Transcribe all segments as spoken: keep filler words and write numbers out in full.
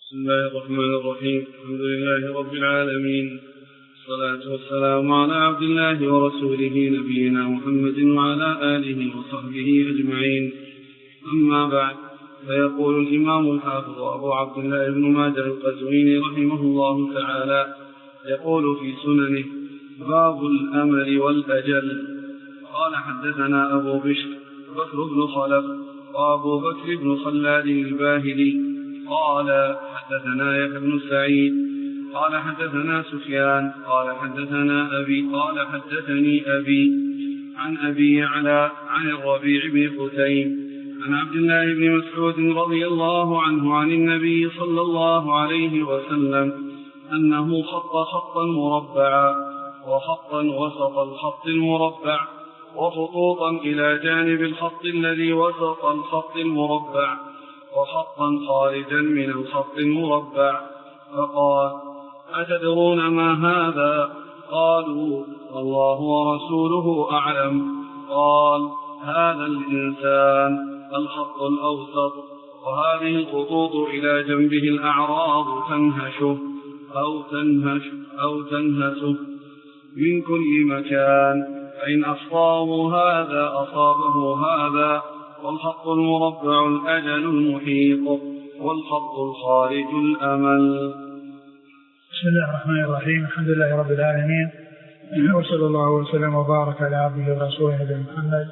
بسم الله الرحمن الرحيم. الحمد لله رب العالمين، والصلاة والسلام على عبد الله ورسوله نبينا محمد وعلى آله وصحبه أجمعين. أما بعد، فيقول الإمام الحافظ أبو عبد الله بن ماجه القزويني رحمه الله تعالى يقول في سننه: باب الأمل والأجل. قال: حدثنا أبو بشر بكر بن خلف وأبو بكر بن خلاد الباهلي قال: حدثنا يحيى بن سعيد قال: حدثنا سفيان قال: حدثنا أبي قال: حدثني أبي عن أبي يعلى عن الربيع بن خثيم عن عبد الله بن مسعود رضي الله عنه عن النبي صلى الله عليه وسلم أنه خط خطا مربعا وخطا وسط الخط المربع وخطوطا إلى جانب الخط الذي وسط الخط المربع وخطا خارجا من الخط المربع، فقال: أتدرون ما هذا؟ قالوا: الله ورسوله أعلم. قال: هذا الإنسان الخط الأوسط، وهذه الخطوط إلى جنبه الأعراض تنهشه أو تنهش أو تنهسه من كل مكان، فإن أصابه هذا أصابه هذا، والخط المربع الأجل المحيط، والخط الخارج الأمل. بسم الله الرحمن الرحيم. الحمد لله رب العالمين، وصلى الله وسلم وبارك على عبده ورسوله نبينا محمد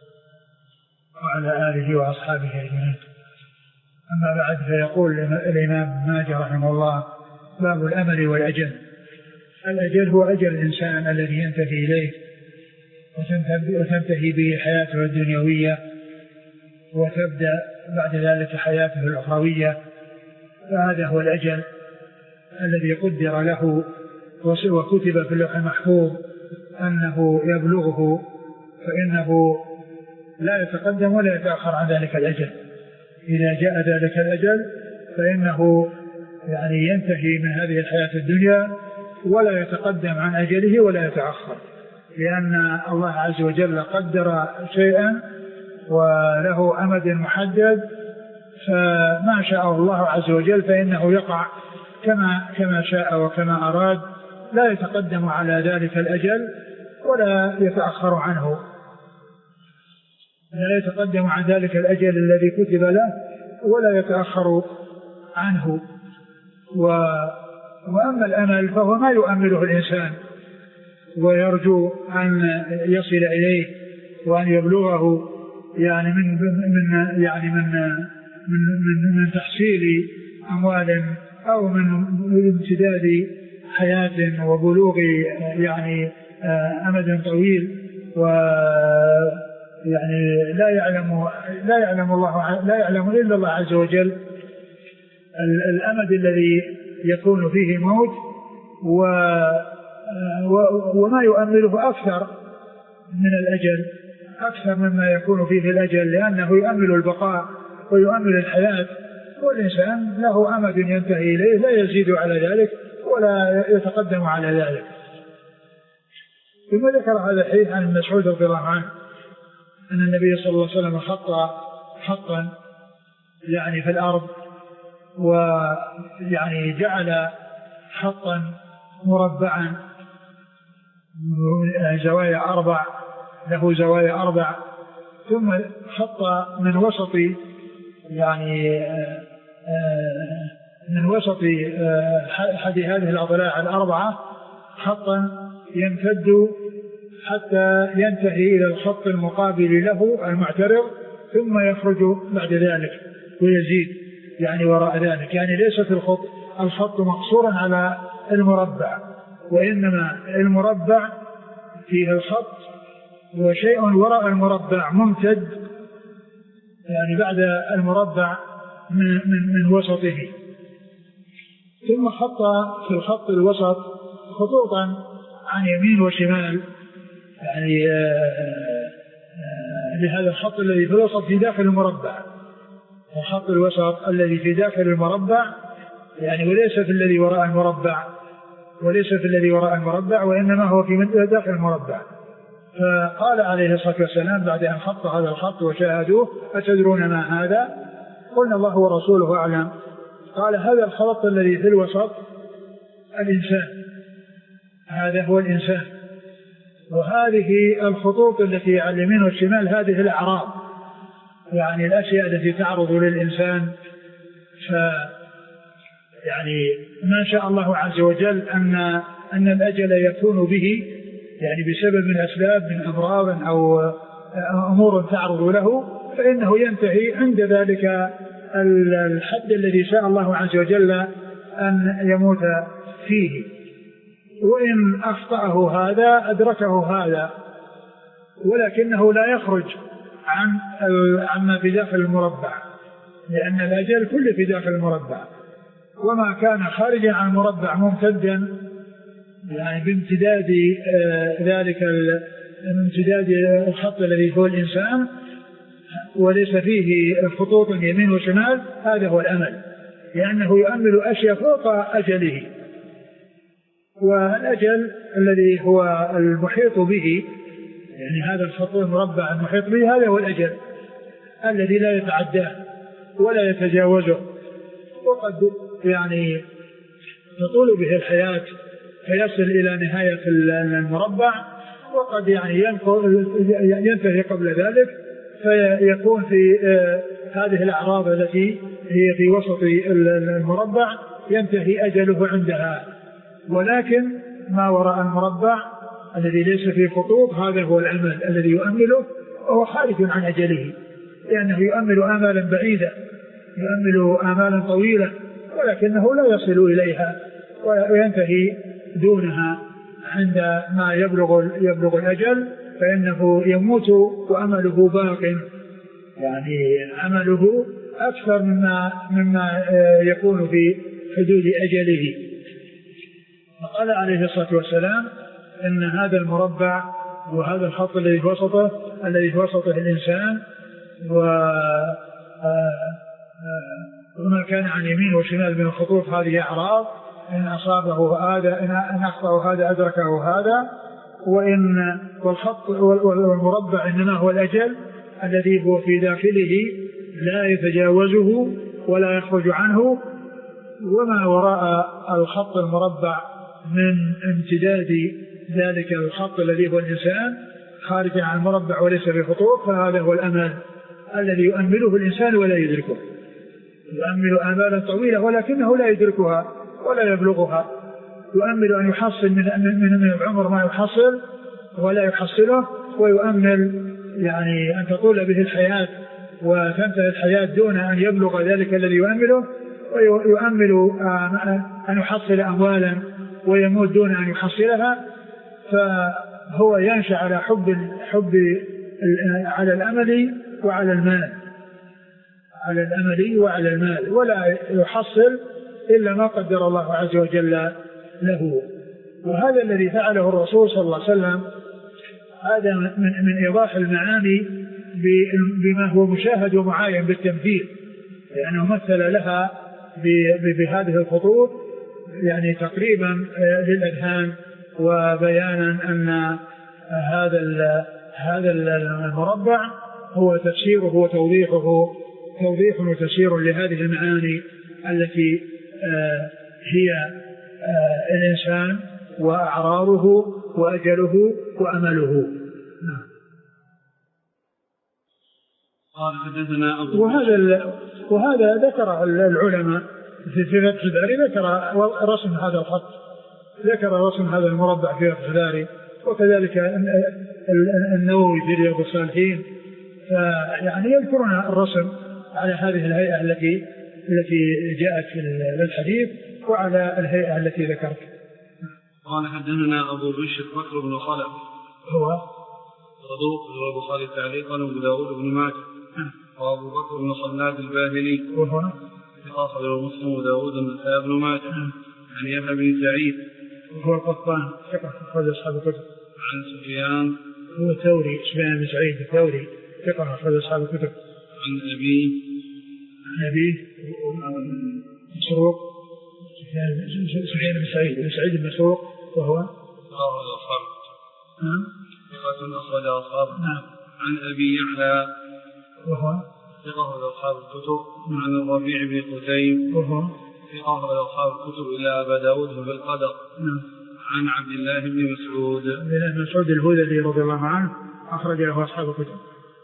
وعلى آله وأصحابه أجمعين. أما بعد، فيقول الإمام ابن ماجه رحمه الله: باب الأمل والأجل. الأجل هو أجل الإنسان الذي ينتهي إليه وتنتهي به حياته الدنيوية وتبدأ بعد ذلك حياته الأخروية، فهذا هو الأجل الذي قدر له وكتب في اللوح المحفوظ أنه يبلغه، فإنه لا يتقدم ولا يتأخر عن ذلك الأجل. إذا جاء ذلك الأجل فإنه يعني ينتهي من هذه الحياة الدنيا ولا يتقدم عن أجله ولا يتأخر، لأن الله عز وجل قدر شيئا وله أمد محدد، فما شاء الله عز وجل فإنه يقع كما كما شاء وكما أراد، لا يتقدم على ذلك الأجل ولا يتأخر عنه، لا يتقدم عن ذلك الأجل الذي كتب له ولا يتأخر عنه. و وأما الأمل فهو ما يؤمله الإنسان ويرجو أن يصل إليه وأن يبلغه، يعني من من يعني من من من, من تحصيل أموال أو من امتداد حياة وبلوغ يعني أمد طويل، ويعني لا يعلم لا يعلم الله لا يعلم إلا الله عز وجل الأمد الذي يكون فيه موت، وما يؤمله أكثر من الأجل، أكثر مما يكون فيه الأجل، لأنه يؤمل البقاء ويؤمل الحياة، والإنسان له أمد ينتهي إليه لا يزيد على ذلك ولا يتقدم على ذلك. ثم ذكر هذا الحديث عن مسعود رضي الله عنه أن النبي صلى الله عليه وسلم خط خطا يعني في الأرض، ويعني جعل خطا مربعا زوايا أربع له زوايا أربع، ثم خط من وسط يعني من وسط أحد هذه الأضلاع الأربعة خطا يمتد حتى ينتهي إلى الخط المقابل له المعترض، ثم يخرج بعد ذلك ويزيد يعني وراء ذلك. يعني ليست الخط الخط مقصورا على المربع، وإنما المربع فيه الخط وشيء وراء المربع ممتد يعني بعد المربع من, من, من وسطه، ثم خط في الخط الوسط خطوطا عن يمين وشمال، يعني لهذا الخط الذي في الوسط في داخل المربع، الخط الوسط الذي في داخل المربع يعني وليس في الذي وراء المربع وليس في الذي وراء المربع وإنما هو في داخل المربع. فقال عليه الصلاة والسلام بعد أن خط هذا الخط وشاهدوه: أتدرون ما هذا؟ قلنا: الله ورسوله أعلم. قال هذا الخط الذي في الوسط الإنسان، هذا هو الإنسان، وهذه الخطوط التي على اليمين والشمال هذه الأعراض، يعني الأشياء التي تعرض للإنسان. ف يعني ما شاء الله عز وجل أن أن الأجل يكون به، يعني بسبب من أسباب من أمراض أو أمور تعرض له، فإنه ينتهي عند ذلك الحد الذي شاء الله عز وجل أن يموت فيه. وإن أخطأه هذا أدركه هذا، ولكنه لا يخرج عن عما في داخل المربع، لأن الأجل كله في داخل المربع، وما كان خارجا عن المربع ممتدا يعني بامتداد ذلك امتداد الخط الذي هو الإنسان وليس فيه خطوط يمين وشمال، هذا هو الأمل، لأنه يؤمل أشياء فوق أجله. والأجل الذي هو المحيط به، يعني هذا الخط المربع المحيط به، هذا هو الأجل الذي لا يتعداه ولا يتجاوزه، وقد يعني تطول به الحياة فيصل إلى نهاية المربع، وقد يعني ينتهي قبل ذلك فيكون في هذه الأعراض التي هي في وسط المربع ينتهي أجله عندها. ولكن ما وراء المربع الذي ليس فيه خطوط هذا هو الأمل الذي يؤمله، وهو خارج عن أجله، لأنه يؤمل آمالا بعيدة، يؤمل آمالا طويلة، ولكنه لا يصل إليها وينتهي دونها عند ما يبلغ يبلغ الأجل، فإنه يموت وأمله باق، يعني أمله أكثر مما مما يكون في حدود أجله. فقال عليه الصلاة والسلام إن هذا المربع وهذا الخط الذي في وسطه الذي في وسطه الإنسان، وما كان عن يمين وشمال من الخطوط هذه أعراض، إن أصابه هذا إن أخطأه هذا أدركه هذا، وإن والخط والمربع إنما هو الأجل الذي هو في داخله لا يتجاوزه ولا يخرج عنه. وما وراء الخط المربع من امتداد ذلك الخط الذي هو الإنسان خارج عن المربع وليس بخطوط، فهذا هو الأمل الذي يؤمله الإنسان ولا يدركه، يؤمل آمالا طويلة ولكنه لا يدركها ولا يبلغها، يؤمل أن يحصل من من من العمر ما يحصل ولا يحصله، ويؤمل يعني أن تطول به الحياة وتنتهي الحياة دون أن يبلغ ذلك الذي يؤمله، ويؤمل أن يحصل أموالا ويموت دون أن يحصلها. فهو ينشأ على حب حب على الأمل وعلى المال، على الأمل وعلى المال، ولا يحصل إلا ما قدر الله عز وجل له. وهذا الذي فعله الرسول صلى الله عليه وسلم هذا من, من إيضاح المعاني بما هو مشاهد ومعاين بالتمثيل، لأنه مثل لها بهذه الخطوط يعني تقريبا للأذهان، وبيانا أن هذا هذا المربع هو تفسيره وتوضيحه توضيح وتفسير لهذه المعاني التي هي الإنسان وأعراضه وأجله وأمله. وهذا وهذا ذكر العلماء في فتح الباري، ذكر رسم هذا الخط، ذكر رسم هذا المربع في فتح الباري، وكذلك النووي في رياض الصالحين، فيعني يذكرون الرسم على هذه الهيئة التي التي جاءت في الحديث وعلى الهيئة التي ذكرت. قال حدثنا أبو بشر بكر بن خلف هو صدوق رواه البخاري تعليقا وأبو داود بن ماجه، وأبو بكر بن خلاد الباهلي وهو أخرجه مسلم وداود النسائي بن ماجه عن يحيى بن سعيد وهو القطان ثقة أخرج أصحاب الكتب. عن سفيان هو ثوري سفيان بن سعيد الثوري ثقة أخرج أصحاب الكتب. عن أبيه عن أبيه مسروق سفيان بن سعيد بن سعيد بن مسروق وهو أخرج أصحاب نعم ثقة أخرج أصحاب. نعم. عن أبي يحيى وهو ثقة أخرج أصحاب الكتب. عن الربيع بن قتيم وهو ثقة أخرج أصحاب الكتب إلا أبا داود في القدر. نعم. عن عبد الله بن مسعود عبد الله بن مسعود الهذلي رضي الله عنه أخرج له أصحاب الكتب.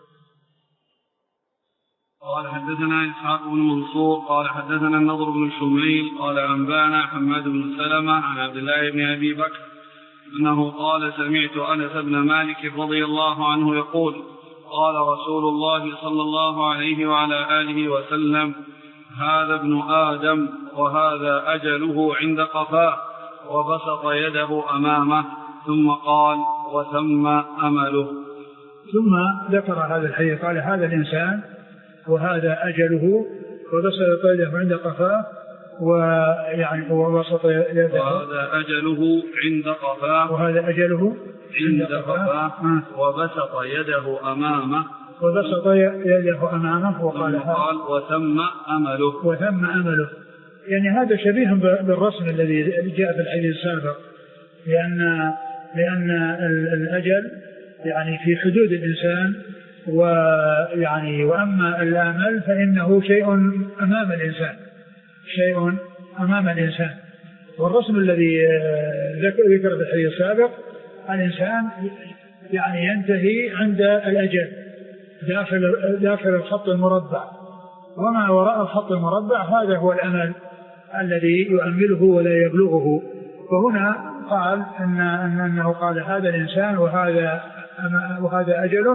قال حدثنا إسحاق بن منصور قال حدثنا النضر بن شميل قال أنبانا حماد بن سلمة عن عبد الله بن أبي بكر أنه قال سمعت أنس بن مالك رضي الله عنه يقول قال رسول الله صلى الله عليه وعلى آله وسلم هذا ابن آدم وهذا أجله عند قفاه وبسط يده أمامه ثم قال وثم أمله. ثم ذكر هذا الحديث قال هذا الإنسان وهذا أجله وبسط يده عند قفاه ويعني وبسط يده وهذا أجله عند قفاه وهذا أجله عند قفاه وبسط يده أمامه وبسط يده أمامه وقال قال وثم أمله وثم أمله. يعني هذا شبيه بالرسم الذي جاء في الحديث السابق لأن لأن الأجل يعني في حدود الإنسان ويعني وأما الآمل فإنه شيء أمام الإنسان شيء أمام الإنسان. والرسم الذي ذكر في الحديث السابق الإنسان يعني ينتهي عند الأجل داخل داخل الخط المربع وما وراء الخط المربع هذا هو الأمل الذي يؤمله ولا يبلغه. وهنا قال إن أنه قال هذا الإنسان وهذا وهذا أجله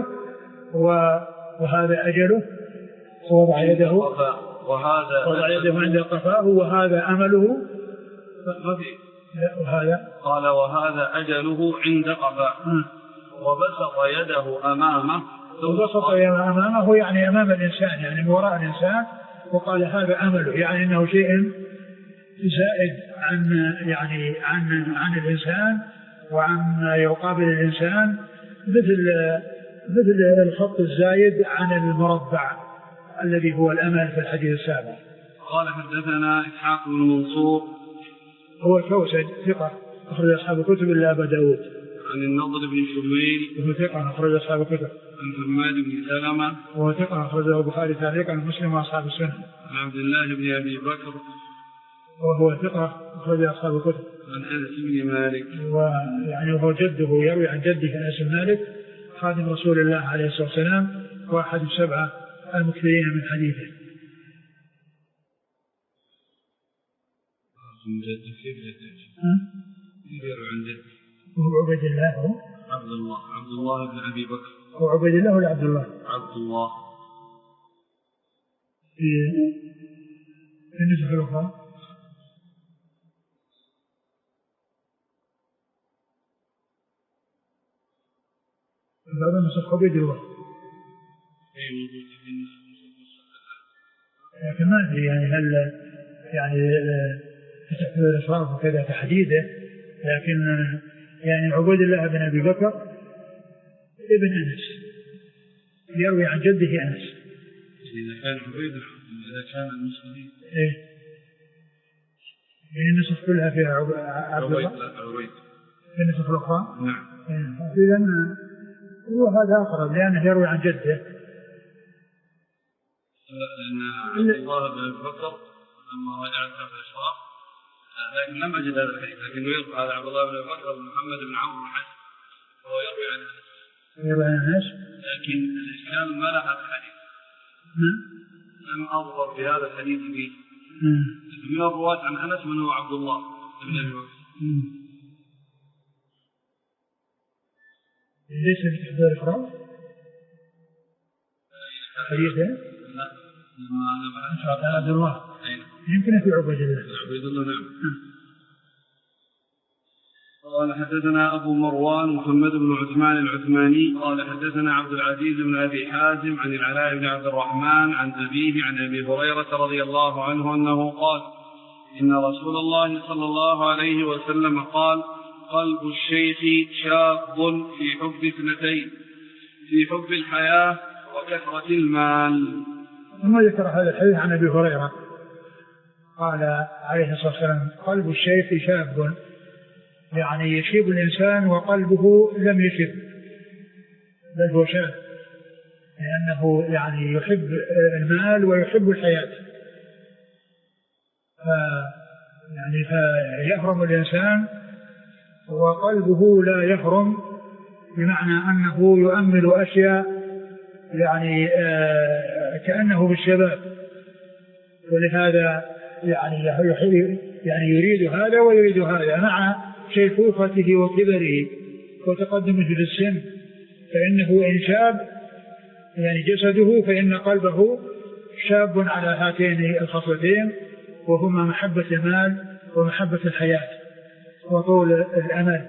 وهذا أجله ووضع يده وهذا وضع يده عند قفاه وهذا أمله وهذا قال وهذا أجله عند قفاه وبسط يده أمامه وبسط يده أمامه يعني أمام الإنسان يعني من وراء الإنسان وقال هذا أمله يعني أنه شيء زائد عن يعني عن عن الإنسان وعن يقابل الإنسان مثل مثل الخط الزايد عن المربع الذي هو الأمل في الحديث السابق. قال حدثنا إسحاق بن منصور هو الكوسج ثقة أخرج أصحاب الكتب إلا أبا داود. عن النضر بن شميل وهو ثقة أخرج أصحاب الكتب. عن حماد بن سلمة وهو ثقة أخرجه البخاري تعليقا عن مسلم وأصحاب السنة. عن عبد الله بن أبي بكر وهو ثقة أخرج أصحاب الكتب. عن أنس بن مالك ويعني وهو جده يروي عن جده أنس بن مالك خادم رسول الله عليه الصلاة والسلام واحد السبعة المكثرين من حديثه. من جده كيف جده؟ يروي عن جده. وهو عبد الله هو عبد الله عبد الله بن أبي بكر. هو عبد الله ولا عبد الله؟ عبد الله. في في النسخة الأخرى بعض النسخ عبد الله. لكن ما أدري يعني هل يعني تحت الإشراف وكذا تحديده لكن يعني عبد الله بن أبي بكر ابن أنس يروي عن جده أنس. إذا كان عبيد إذا كان المسلمين إيه يعني النسخ كلها فيها عبد الله عبيد في النسخ الأخرى. نعم. إذن هو هذا أقرب لأنه يروي عن جده. لأن عبد الله بن أبي بكر لما رجع في الإشراف لكن لم أجد هذا الحديث لكنه يروي على عبد الله بن أبي بكر بن محمد بن عمرو بن حسن وهو يروي عن أنس. يروي عن أنس لكن الإشكال ما له هذا الحديث. لم أظهر بهذا الحديث فيه. من الرواة عن أنس من هو عبد الله بن أبي بكر. ليس في تحضير الإفراد حديثه؟ لا لما أنا بعد عبد الله يمكن في عبيد الله. عبيد الله نعم. قال حدثنا أبو مروان محمد بن عثمان العثماني قال حدثنا عبد العزيز بن أبي حازم عن العلاء بن عبد الرحمن عن أبيه عن أبي هريرة رضي الله عنه أنه قال إن رسول الله صلى الله عليه وسلم قال قلب الشيخ شاب في حب اثنتين في حب الحياة وكثرة المال. ثم ذكر هذا الحديث عن أبي هريرة قال عليه الصلاة والسلام قلب الشيخ شاب يعني يشيب الإنسان وقلبه لم يشب بل هو شاب لأنه يعني يحب المال ويحب الحياة، ف يعني فيحرم الإنسان وقلبه لا يحرم، بمعنى أنه يؤمل أشياء يعني آه كأنه بالشباب، ولهذا يعني يعني يريد هذا ويريد هذا مع شيخوخته وكبره وتقدمه في السن، فإنه إن شاب يعني جسده فإن قلبه شاب على هاتين الخصلتين، وهما محبة المال ومحبة الحياة وطول الأمل.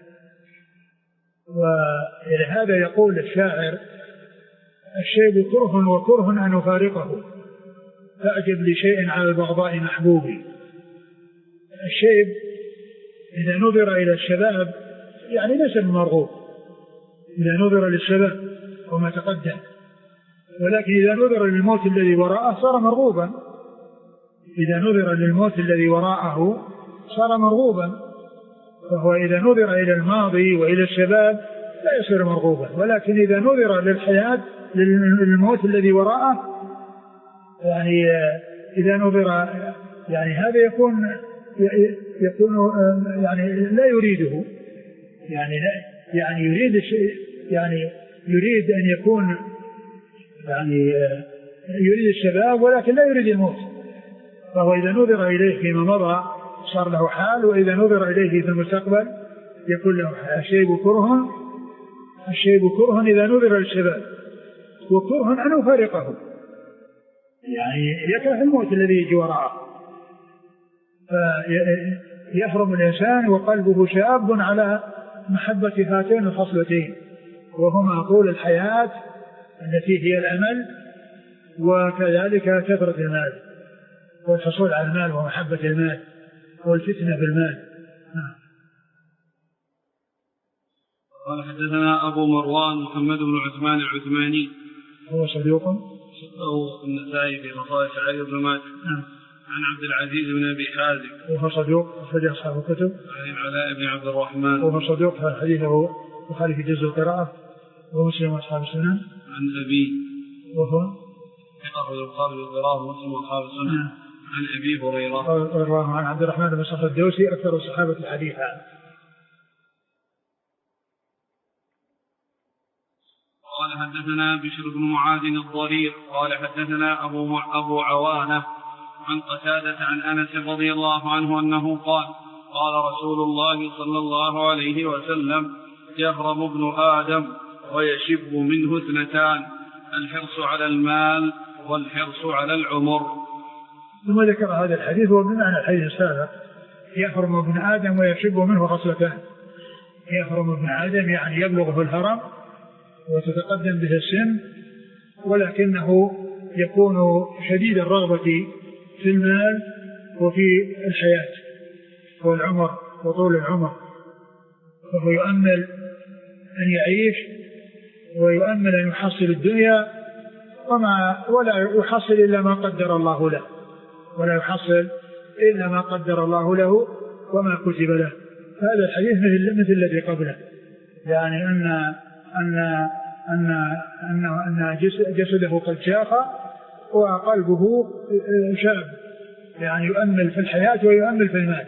ولهذا يقول الشاعر: الشيب كره وكره أن أفارقه، فأعجب لشيء على البغضاء محبوبي. الشيب إذا نظر إلى الشباب يعني ليس المرغوب، إذا نظر للشباب وما تقدم، ولكن إذا نظر للموت الذي وراءه صار مرغوبا، إذا نظر للموت الذي وراءه صار مرغوبا. فهو إذا نظر إلى الماضي وإلى الشباب لا يصير مرغوبا، ولكن إذا نظر للحياة للموت الذي وراءه يعني إذا نظر يعني هذا يكون يكون يعني لا يريده، يعني لا يعني يريد يعني يريد أن يكون يعني يريد الشباب ولكن لا يريد الموت. فهو إذا نظر إليه فيما مضى صار له حال، وإذا نظر إليه في المستقبل يكون له حال. الشيب كره الشيب كره إذا نظر للشباب، وكره أن أفارقه، يعني يكره الموت الذي يجي وراءه. فيحرم الإنسان وقلبه شاب على محبة هاتين الخصلتين، وهما طول الحياة التي هي الأمل، وكذلك كثرة المال والحصول على المال ومحبة المال والفتنة بالمال. قال حدثنا أبو مروان محمد بن عثمان العثماني هو صديق أو النسائي في خصائص علي بن ماجه عن عبد العزيز بن أبي حازم وهو صدوق أخرج أصحاب الكتب عن العلاء بن عبد الرحمن وهو صدوق حديثه البخاري في جزء القراءة ومسلم وأصحاب السنن عن أبي وهو أخرج البخاري والقراءة ومسلم وأصحاب السنن عن أبي هريرة رضي الله عنه عن عبد الرحمن بن صخر الدوسي أكثر الصحابة حديثا. قال حدثنا بشر بن معاذ الضرير قال حدثنا أبو, أبو عوانة عن قتادة عن أنس رضي الله عنه أنه قال قال رسول الله صلى الله عليه وسلم يهرم ابن آدم ويشب منه اثنتان: الحرص على المال والحرص على العمر. ثم ذكر هذا الحديث وبمعنى الحديث السابق: يهرم ابن آدم ويشب منه خصلتان. يهرم ابن آدم يعني يبلغه الهرم وتتقدم به السن، ولكنه يكون شديد الرغبة في المال وفي الحياة والعمر وطول العمر، فهو يؤمل أن يعيش ويؤمل أن يحصل الدنيا وما ولا يحصل إلا ما قدر الله له، ولا يحصل إلا ما قدر الله له وما كتب له. هذا الحديث مثل, مثل الذي قبله، يعني أن أن أن أن, أن جسده قد شاخ وقلبه شاب، يعني يؤمل في الحياة ويؤمل في المال.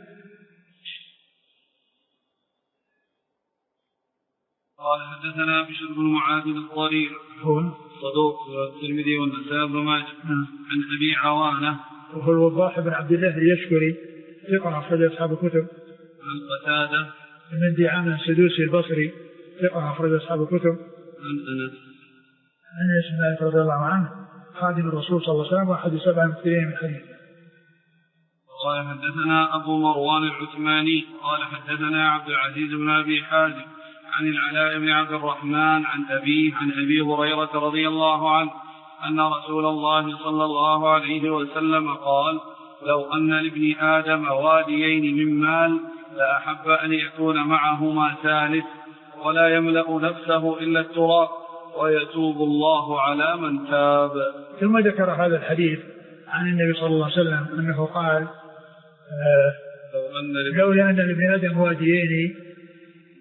قال حدثنا بشر بن معاذ الضرير هو صدوق الترمذي والنسائي بن ماجه عن أبي عوانة وهو الوضاح بن عبد الله اليشكري ثقة أخرج أصحاب الكتب عن قتادة من دعامة السدوسي البصري ثقة أخرج أصحاب الكتب عن أنس عن أنس بن مالك رضي الله عنه خادم الرسول صلى الله عليه وسلم وأحد سبع المكثرين من حديث. قال حدثنا أبو مروان العثماني قال حدثنا عبد العزيز بن أبي حازم عن العلاء بن عبد الرحمن عن أبيه عن أبي هريرة رضي الله عنه أن رسول الله صلى الله عليه وسلم قال: لو أن لابن آدم واديين من مال لأحب أن يكون معهما ثالث ولا يملأ نفسه إلا التراب ويتوب الله على من تاب. ثم ذكر هذا الحديث عن النبي صلى الله عليه وسلم أنه قال: آه لولا أن لابن آدم واديين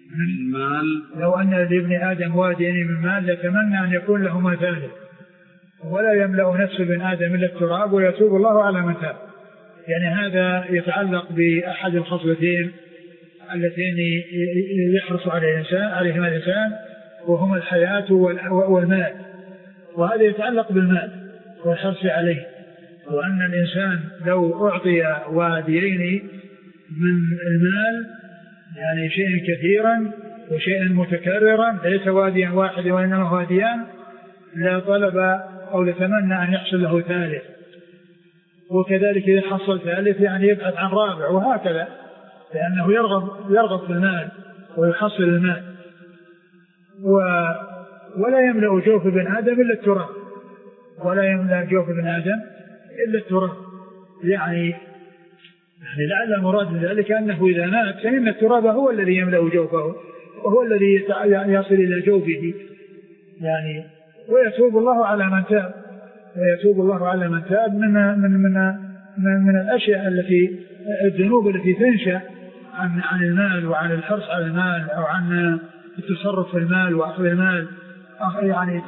من مال. لو أن لابن آدم واديين من مال لتمنى أن يكون له ما ثالث، ولا يملأ نفس ابن آدم إلا التراب ويتوب الله على من تاب. يعني هذا يتعلق بأحد الخصلتين اللتين يحرص على الإنسان عليهما الإنسان، وهما الحياة والمال. وهذا يتعلق بالمال والحرص عليه، وأن الإنسان لو أعطي واديين من المال يعني شيئا كثيرا وشيئا متكررا ليس واديا واحد وإنما واديان لا طلب أو لتمنى أن يحصل له ثالث، وكذلك إذا حصل ثالث يعني يبحث عن رابع، وهكذا، لأنه يرغب يرغب في المال ويحصل المال. و ولا يملأ جوف ابن آدم إلا التراب، ولا يملأ جوف ابن آدم إلا التراب. يعني يعني لعل المراد من ذلك أنه إذا مات فإن التراب هو الذي يملأ جوفه وهو الذي يصل إلى جوفه يعني. ويتوب الله على من تاب، ويتوب الله على من تاب من من من من, من الأشياء التي الذنوب التي تنشأ عن عن المال وعن الحرص على المال أو عن التصرف في المال وأخذ المال، يعني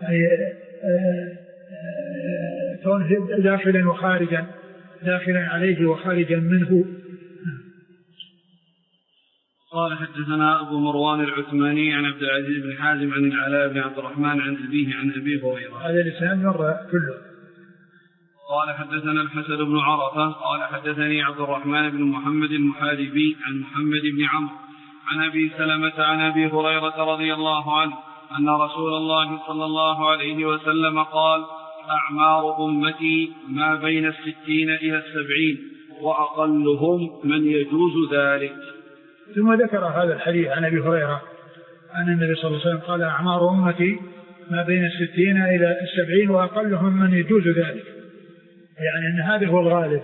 كونه داخلا وخارجا، داخلا عليه وخارجا منه. قال حدثنا أبو مروان العثماني عن عبد العزيز بن حازم عن العلاء بن عبد الرحمن عن أبيه عن أبي هريرة. هذا الإسناد مر كله. قال حدثنا الحسن بن عرفة قال حدثني عبد الرحمن بن محمد المحاربي عن محمد بن عمرو عن أبي سلمة عن أبي هريرة رضي الله عنه أن رسول الله صلى الله عليه وسلم قال: أعمار أمتي ما بين الستين إلى السبعين وأقلهم من يجوز ذلك. ثم ذكر هذا الحديث عن أبي هريرة أن النبي صلى الله عليه وسلم قال: أعمار أمتي ما بين الستين إلى السبعين وأقلهم من يجوز ذلك، يعني أن هذا هو الغالب،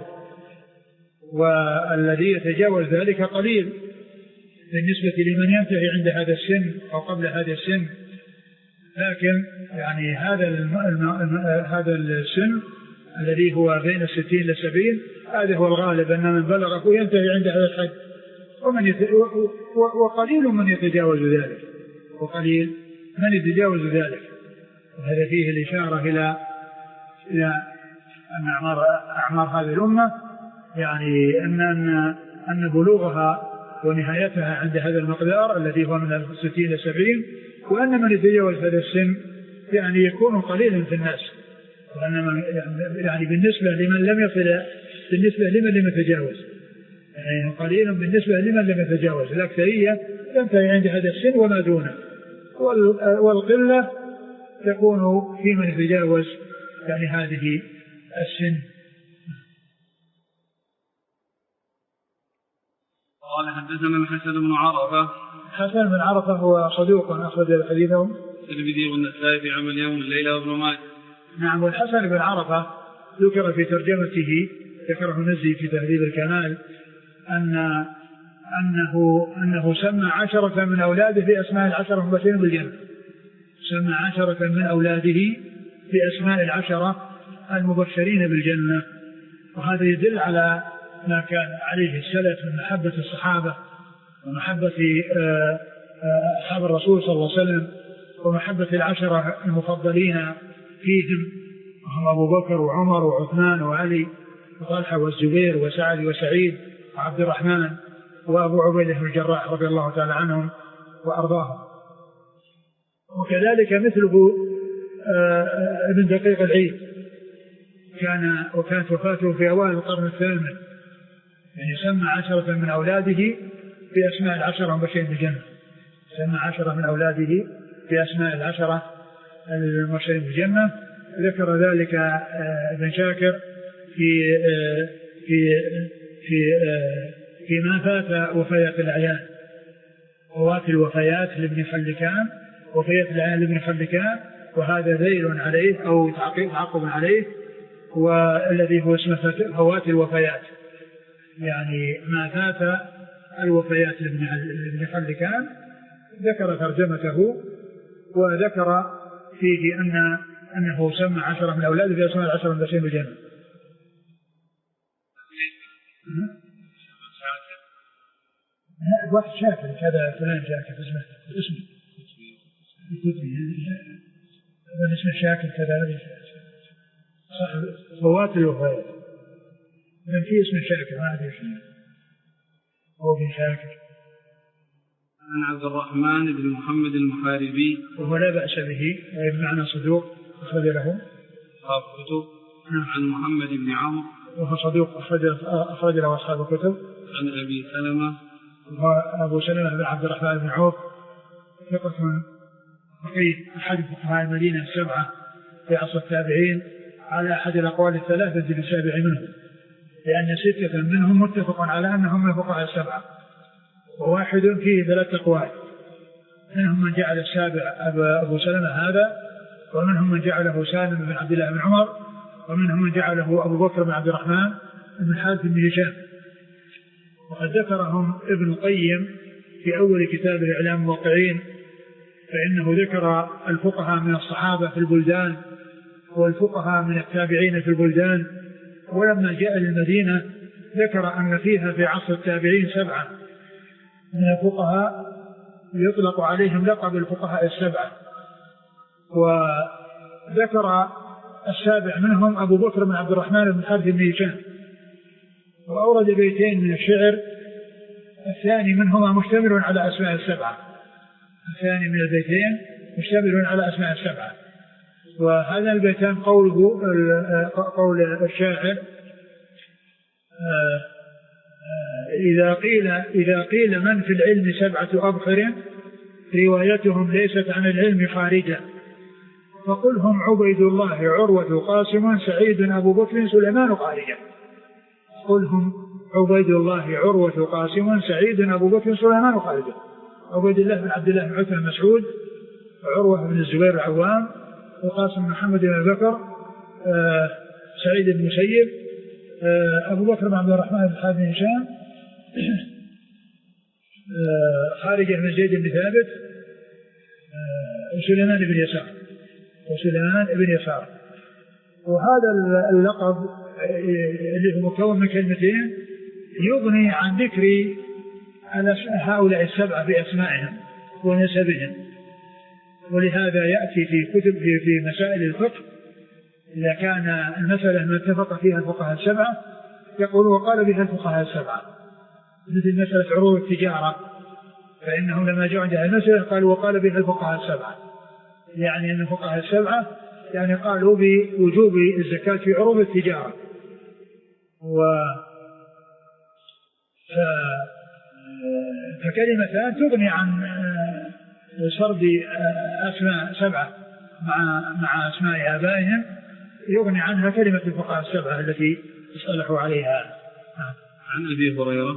والذي يتجاوز ذلك قليل بالنسبة لمن ينتهي عند هذا السن أو قبل هذا السن. لكن يعني هذا الم... الم... هذا السن الذي هو بين الستين إلى السبعين هذا هو الغالب، أن من بلغه ينتهي عند هذا الحد، ومن يت... وقليل من يتجاوز ذلك، وقليل من يتجاوز ذلك. وهذا فيه الإشارة إلى إلى أن أعمار أعمار هذه الأمة يعني أن أن أن بلوغها ونهايتها عند هذا المقدار الذي هو من الستين إلى السبعين، وأن من يتجاوز هذا السن يعني يكون قليلا في الناس، وأن يعني بالنسبة لمن لم يصل، بالنسبة لمن لم يتجاوز يعني قليل بالنسبة لمن لم يتجاوز. الأكثرية تنتهي عند هذا السن وما دونه، والقلة تكون في من يتجاوز يعني هذه السن. قال حدثنا الحسن بن عرفة. حسن بن عرفة هو صدوق أخرج حديثه الترمذي والنسائي في عمل يوم الليلة وابن ماجه. نعم. والحسن بن عرفة ذكر في ترجمته، ذكره النزي في تهذيب الكمال، أن أنه أنه سمى عشرة من أولاده بأسماء العشرة المبشرين بالجنة، سمى عشرة من أولاده بأسماء العشرة المبشرين بالجنة. وهذا يدل على ما كان عليه السلف من محبة الصحابة ومحبة أصحاب الرسول صلى الله عليه وسلم ومحبة العشرة المفضلين فيهم، وهم أبو بكر وعمر وعثمان وعلي وطلحة والزبير وسعد وسعيد وعبد الرحمن وأبو عبيدة بن الجراح رضي الله تعالى عنهم وأرضاهم. وكذلك مثله ابن دقيق العيد، كان وكانت وفاته في أوائل القرن الثامن، يعني سمى عشرة من أولاده بأسماء العشرة المبشرين بالجنة، سمى عشرة من أولاده بأسماء العشرة المبشرين بالجنة. ذكر ذلك ابن شاكر في في في فيما فات وفيات الأعيان، وفات الوفيات لابن خلكان، وفيات الأعيان لابن خلكان، وهذا ذيل عليه أو تعقب عليه، والذي هو اسمه فوات الوفيات، يعني ما فات الوفيات لابن خلكان. ذكر ترجمته وذكر فيه أن أنه سمى عشرة من أولاده بأسماء العشرة المبشرين بالجنة. واحد شاكر كذا فلان شاكر اسمه اسمه هذا اسمه شاكر كذا فوات الوفاة من في اسم شاكر ما أدري شنو هو بن شاكر. عن عبد الرحمن بن محمد المحاربي وهو لا بأس به بمعنى صدوق أخرج له أصحاب الكتب. عن محمد بن عمرو وهو صدوق أخرج له أصحاب الكتب. عن أبي سلمة وأبو سلمة بن عبد الرحمن بن عوف ثقة فقيه أحد فقهاء المدينة السبعة في عصر التابعين على أحد الأقوال الثلاثة للسابع منهم، لأن ستة منهم متفق على أنهم من الفقهاء السبعة وواحد فيه ثلاث أقوال، منهم من جعل السابع أبو سلمة هذا، ومنهم من جعله سالم بن عبد الله بن عمر، ومنهم من جعله أبو بكر بن عبد الرحمن بن حارث بن هشام. وقد ذكرهم ابن القيم في أول كتابه إعلام الموقعين، فإنه ذكر الفقهاء من الصحابة في البلدان والفقهاء من التابعين في البلدان، ولما جاء للمدينة ذكر أن فيها في عصر التابعين سبعة من الفقهاء يطلق عليهم لقب الفقهاء السبعة، وذكر السابع منهم أبو بكر بن عبد الرحمن بن حارث بن هشام، وأورد بيتين من الشعر الثاني منهما مشتمل على أسماء السبعة، الثاني من البيتين مشتمل على أسماء السبعة. وهذا البيتان قوله قول الشاعر إذا قيل إذا قيل من في العلم سبعة أبحر روايتهم ليست عن العلم خارجة، فقل هم عبيد الله عروة قاسم سعيد أبو بكر سليمان خارجة. قل هم عبيد الله عروة قاسم سعيد أبو بكر سليمان خارجة. عبيد الله بن عبد الله بن عتبة بن مسعود، وعروة بن الزبير العوام، وقاسم محمد بن بكر، آه سعيد بن مسيب، آه أبو بكر بن عبد الرحمن بن حارث بن هشام، آه خارجة بن زيد بن ثابت، آه وسليمان بن يسار وسليمان بن يسار. وهذا اللقب اللي هو مكون من كلمتين يغني عن ذكر هؤلاء السبعة بأسمائهم ونسبهم، ولهذا يأتي في كتب في, في مسائل الفقه إذا كان المسألة ما اتفق فيها الفقهاء السبعة يقول وقال بها الفقهاء السبعة، مثل مسألة عروض التجارة فإنهم لما جاءوا عند المسألة قالوا وقال بها الفقهاء السبعة، يعني أن الفقهاء السبعة يعني قالوا بوجوب الزكاة في عروض التجارة. و ف... فكلمتان تغني عن سرد أسماء سبعة مع مع أسماء آبائهم، يغني عنها كلمة الفقهاء السبعة التي اصطلحوا عليها. عن أبي هريرة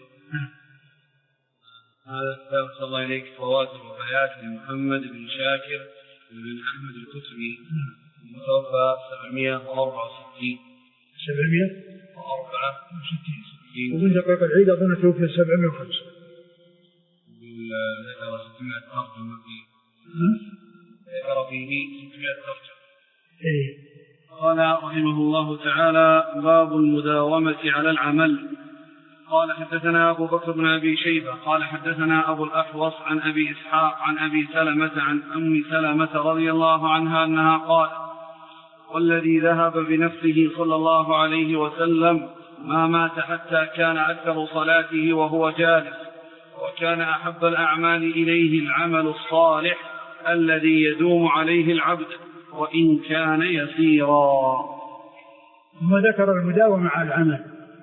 هذا كتاب صلى الله عليك فوات الوفيات لمحمد بن شاكر بن أحمد الكتبي المتوفى سبعمائة وأربعة وستين سبعمائة وأربعة وستين ومن دقيقة العيد أظن توفي سبعمائة وخمسة. ذكر ستمائة ترجمة فيه ذكر فيه ستمائة ترجمة. قال رحمه الله تعالى باب المداومة على العمل. قال حدثنا أبو بكر بن أبي شيبة قال حدثنا أبو الأحوص عن أبي إسحاق عن أبي سلمة عن أم سلمة رضي الله عنها أنها قال والذي ذهب بنفسه صلى الله عليه وسلم ما مات حتى كان أكثر صلاته وهو جالس، وكان أحب الأعمال إليه العمل الصالح الذي يدوم عليه العبد وإن كان يسيرا. ثم ذكر المداومة على العمل.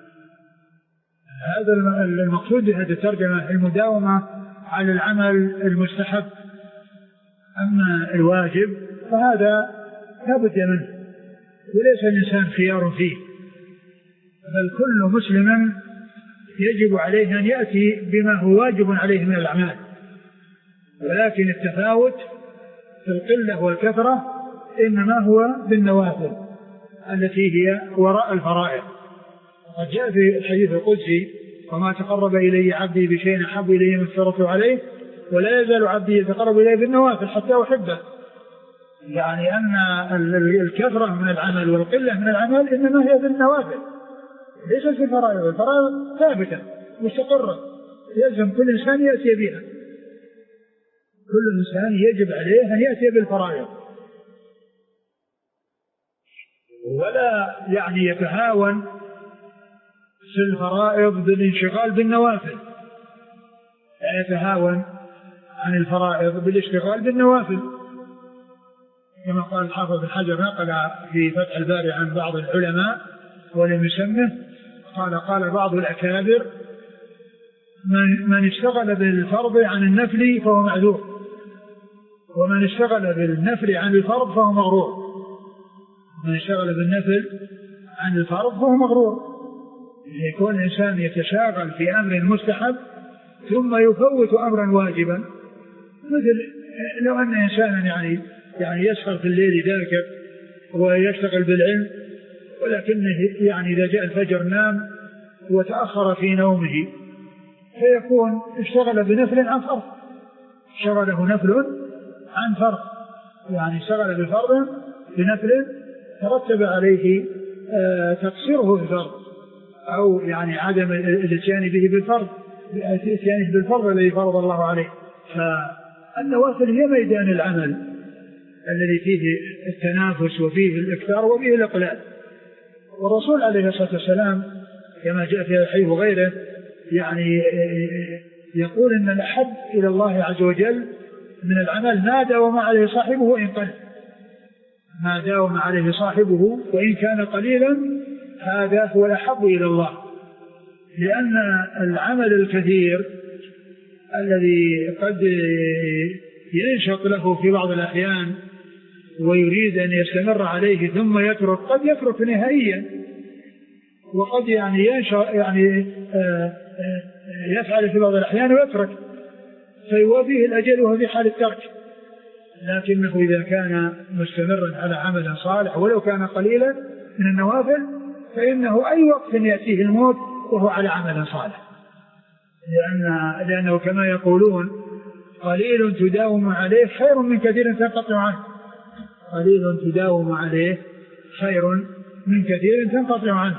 هذا المقصود بهذه الترجمة المداومة على العمل المستحب، أما الواجب فهذا لا بد منه وليس الإنسان خيار فيه، بل كل مسلم يجب عليه أن يأتي بما هو واجب عليه من الأعمال، ولكن التفاوت في القلة والكثرة إنما هو بالنوافل التي هي وراء الفرائض. وقد جاء في الحديث القدسي وما تقرب إلي عبدي بشيء أحب إلي ما افترضته عليه ولا يزال عبدي يتقرب إلي بالنوافل حتى أحبه، يعني أن الكثرة من العمل والقلة من العمل إنما هي بالنوافل ليس في الفرائض. الفرائض ثابتة مستقرة يلزم كل إنسان يأتي بها، كل إنسان يجب عليه أن يأتي بالفرائض، ولا يعني يتهاون في الفرائض بالانشغال بالنوافل، لا يتهاون عن الفرائض بالاشتغال بالنوافل، كما قال الحافظ بن حجر نقل في فتح الباري عن بعض العلماء ولم يسمه، قال قال بعض الأكابر: من, من اشتغل بالفرض عن النفل فهو معذور، ومن اشتغل بالنفل عن الفرض فهو مغرور. من اشتغل بالنفل عن الفرض فهو مغرور، يكون الإنسان يتشاغل في أمر مستحب ثم يفوت أمرا واجبا، مثل لو أن إنسانا يعني يعني يسهر في الليل ذاكر ويشتغل بالعلم، ولكنه يعني إذا جاء الفجر نام وتأخر في نومه، فيكون اشتغل بنفل عن فرض، شغله نفل عن فرض، يعني اشتغل بفرض بنفل ترتب عليه آه تقصيره في الفرض، أو يعني عدم الاتيان به بالفرض، الاتيان بالفرض الذي فرض الله عليه. فالنوافل هي ميدان العمل الذي فيه التنافس وفيه الإكثار وفيه الإقلال. والرسول عليه الصلاة والسلام كما جاء في الحديث وغيره يعني يقول إن الأحب إلى الله عز وجل من العمل ما داوم عليه صاحبه وإن قل، ما داوم عليه صاحبه وإن كان قليلا، هذا هو الأحب إلى الله، لأن العمل الكثير الذي قد ينشط له في بعض الأحيان ويريد أن يستمر عليه ثم يترك، قد يترك نهائيا، وقد يعني ينشط يعني يفعل في بعض الأحيان ويترك فيوافيه الأجل وهو في حال الترك. لكنه إذا كان مستمرا على عمل صالح ولو كان قليلا من النوافل، فإنه أي وقت يأتيه الموت وهو على عمل صالح، لأن لأنه كما يقولون: قليل تداوم عليه خير من كثير تنقطع عنه، قليل تداوم عليه خير من كثير تنقطع عنه.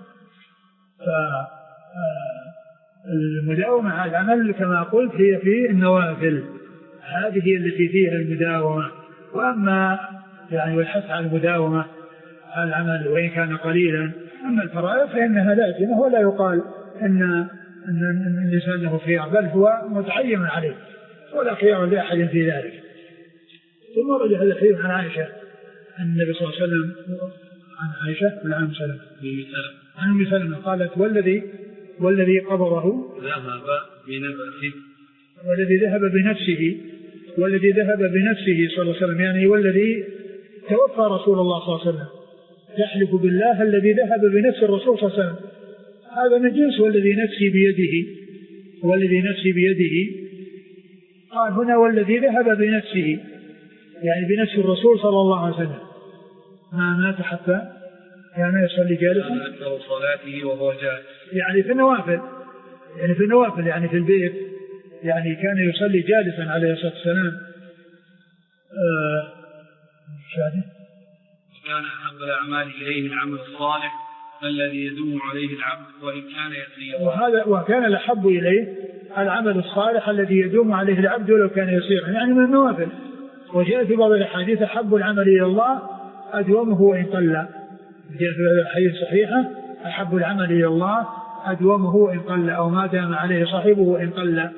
فالمداومة على العمل كما قلت هي في النوافل، هذه التي فيها المداومة. وأما يعني والحث على المداومة على العمل وإن كان قليلا، أما الفرائض فإنها لازمة، ولا يقال إن أن الإنسان له خيار، بل هو متعين عليه ولا خيار لأحد في ذلك. ثم رجع هذا الحديث عن عائشة أن النبي صلى الله عليه وسلم، عن عائشة ولا عن سلمة؟ عن أم سلمة قالت: والذي والذي قبضه ذهب بنفسه، والذي ذهب بنفسه والذي ذهب بنفسه صلى الله عليه وسلم، يعني والذي توفى رسول الله صلى الله عليه وسلم، تحلف بالله الذي ذهب بنفس الرسول صلى الله عليه وسلم، هذا من جنس والذي نفسي بيده، والذي نفسي بيده. قال هنا والذي ذهب بنفسه، يعني بنفس الرسول صلى الله عليه وسلم، ما مات حتى كان يصلي جالسا، كان أكثر صلاته وهو جالس، يعني في النوافل، يعني في النوافل يعني في البيت، يعني كان يصلي جالسا عليه الصلاة والسلام. آه وكان أحب الأعمال إليه العمل الصالح الذي يدوم عليه العبد وإن كان يسيرا، وهذا وكان الأحب إليه العمل الصالح الذي يدوم عليه العبد ولو كان يسيرا، يعني من النوافل. وجاء في بعض الأحاديث: أحب العمل إلى الله أدومه وإن قل. جاء في بعض الأحاديث صحيحة: أحب العمل إلى الله أدومه وإن قل، أو ما دام عليه صاحبه وإن قل. نعم.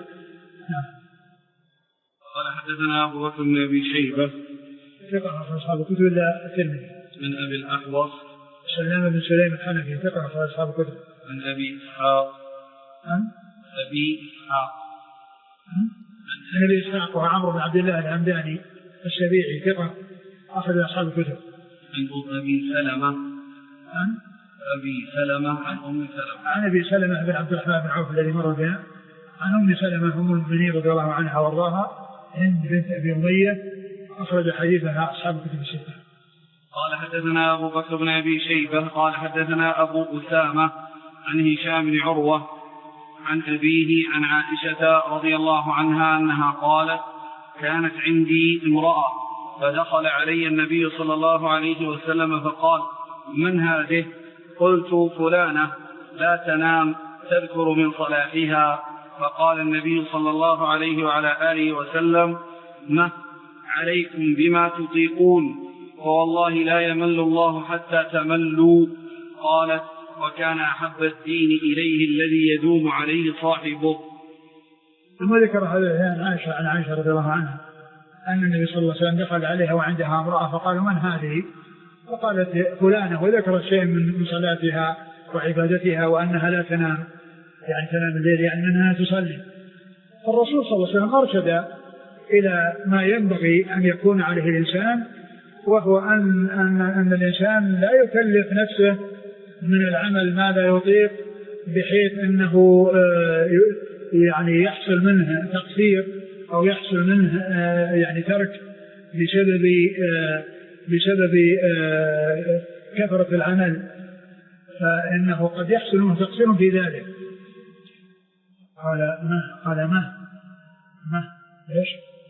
قال حدثنا أبو بكر بن أبي شيبة ثقة في أصحاب الكتب إلا الترمذي. من أبي الأحوص سلام بن سليم الحنفي ثقة في أصحاب الكتب. من أبي إسحاق أم؟ أبي إسحاق من أبي إسحاق وعمرو بن عبد الله العمداني السبيعي ثقة أخذ أصحاب الكتب. من أبي سلمة أم؟ أبي سلمة عن أم سلمة عن أبي سلمة بن عبد الرحمن بن عوف الذي مر بنا، عن أم سلمة أم المؤمنين رضي الله عنها وارضاها، هند بنت أبي أمية، أخرج حديثها أصحاب الكتب الستة. قال حدثنا أبو بكر بن أبي شيبة قال حدثنا أبو أسامة عن هشام بن عروة عن أبيه عن عائشة رضي الله عنها أنها قالت: كانت عندي امرأة فدخل علي النبي صلى الله عليه وسلم فقال: من هذه؟ قلت: فلانة لا تنام تذكر من صلاحها فقال النبي صلى الله عليه وعلى آله وسلم: ما عليكم بما تطيقون، فوالله لا يمل الله حتى تملوا. قالت: وكان أحب الدين إليه الذي يدوم عليه صاحبه. ثم ذكر هذا عن عائشة عن عائشة رضي الله عنها أن النبي صلى الله عليه وسلم دخل عليها وعندها امرأة فقالوا: من هذه؟ فقالت: فلانة، وذكرت شيء من صلاتها وعبادتها وأنها لا تنام، يعني تنام الليل، يعني أنها تصلي. فالرسول صلى الله عليه وسلم أرشد إلى ما ينبغي أن يكون عليه الإنسان، وهو أن, أن, أن الإنسان لا يكلف نفسه من العمل ما لا يطيق، بحيث أنه يعني يحصل منه تقصير أو يحصل منه يعني ترك بسبب بسبب كثرة العمل، فإنه قد يحصل منه تقصير في ذلك. قال ما قال ما ما ليش؟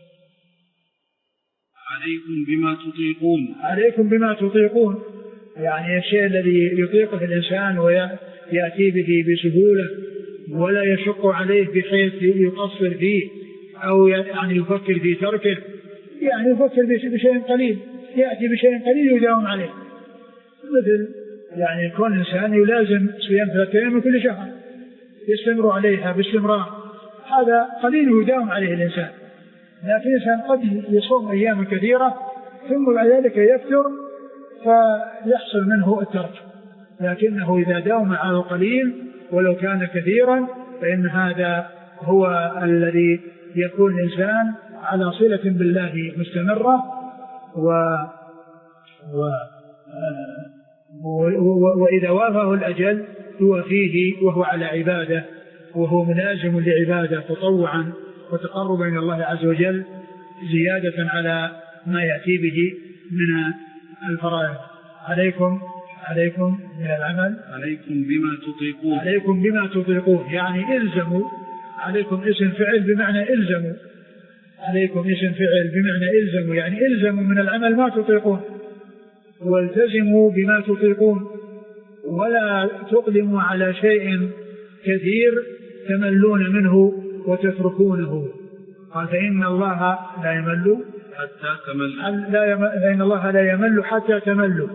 عليكم بما تطيقون. عليكم بما تطيقون، يعني الشيء الذي يطيقه الإنسان ويأتي به بسهولة ولا يشق عليه بحيث يقصر فيه أو يعني يفكر في تركه، يعني يفكر بشيء قليل، يأتي بشيء قليل يداوم عليه، مثل يعني يكون الإنسان يلازم صيام ثلاثة أيام من كل شهر يستمر عليها باستمرار، هذا قليل يداوم عليه الإنسان. لكن الإنسان قد يصوم أيام كثيرة ثم بعد ذلك يفتر فيحصل منه الترك، لكنه إذا داوم على القليل ولو كان كثيرا فإن هذا هو الذي يكون الإنسان على صلة بالله مستمرة و... و... و... وإذا وافه الأجل يوافيه وهو على عبادة وهو ملازم لعبادة تطوعا وتقربا إلى الله عز وجل زيادة على ما يأتي به من الفرائض. عليكم عليكم من العمل عليكم بما تطيقون. عليكم بما تطيقون يعني إلزموا. عليكم اسم فعل بمعنى إلزموا. عليكم اسم فعل بمعنى إلزموا، يعني إلزموا من العمل ما تطيقون، والتزموا بما تطيقون، ولا تقدموا على شيء كثير تملون منه وتتركونه. قال: فإن الله لا يمل حتى تمل لا يمل فإن الله لا يمل حتى تملوا.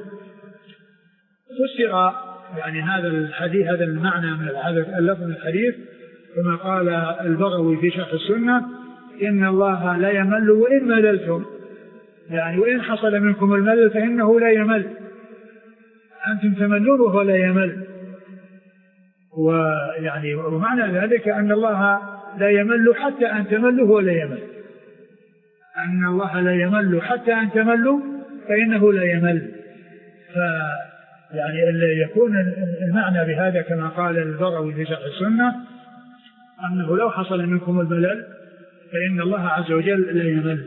فسر يعني هذا الحديث، هذا المعنى من هذا اللفظ من الحديث كما قال البغوي في شرح السنة: إن الله لا يمل وإن مللتم، يعني وإن حصل منكم الملل فإنه لا يمل، أنتم تملون وهو لا يمل. ويعني ومعنى ذلك أن الله لا يمل حتى أن تملوا وهو لا يمل، أن الله لا يمل حتى أن تملوا فإنه لا يمل. فيعني يكون المعنى بهذا كما قال البغوي في شرح السنة أنه لو حصل منكم الملل فإن الله عز وجل لا يمل.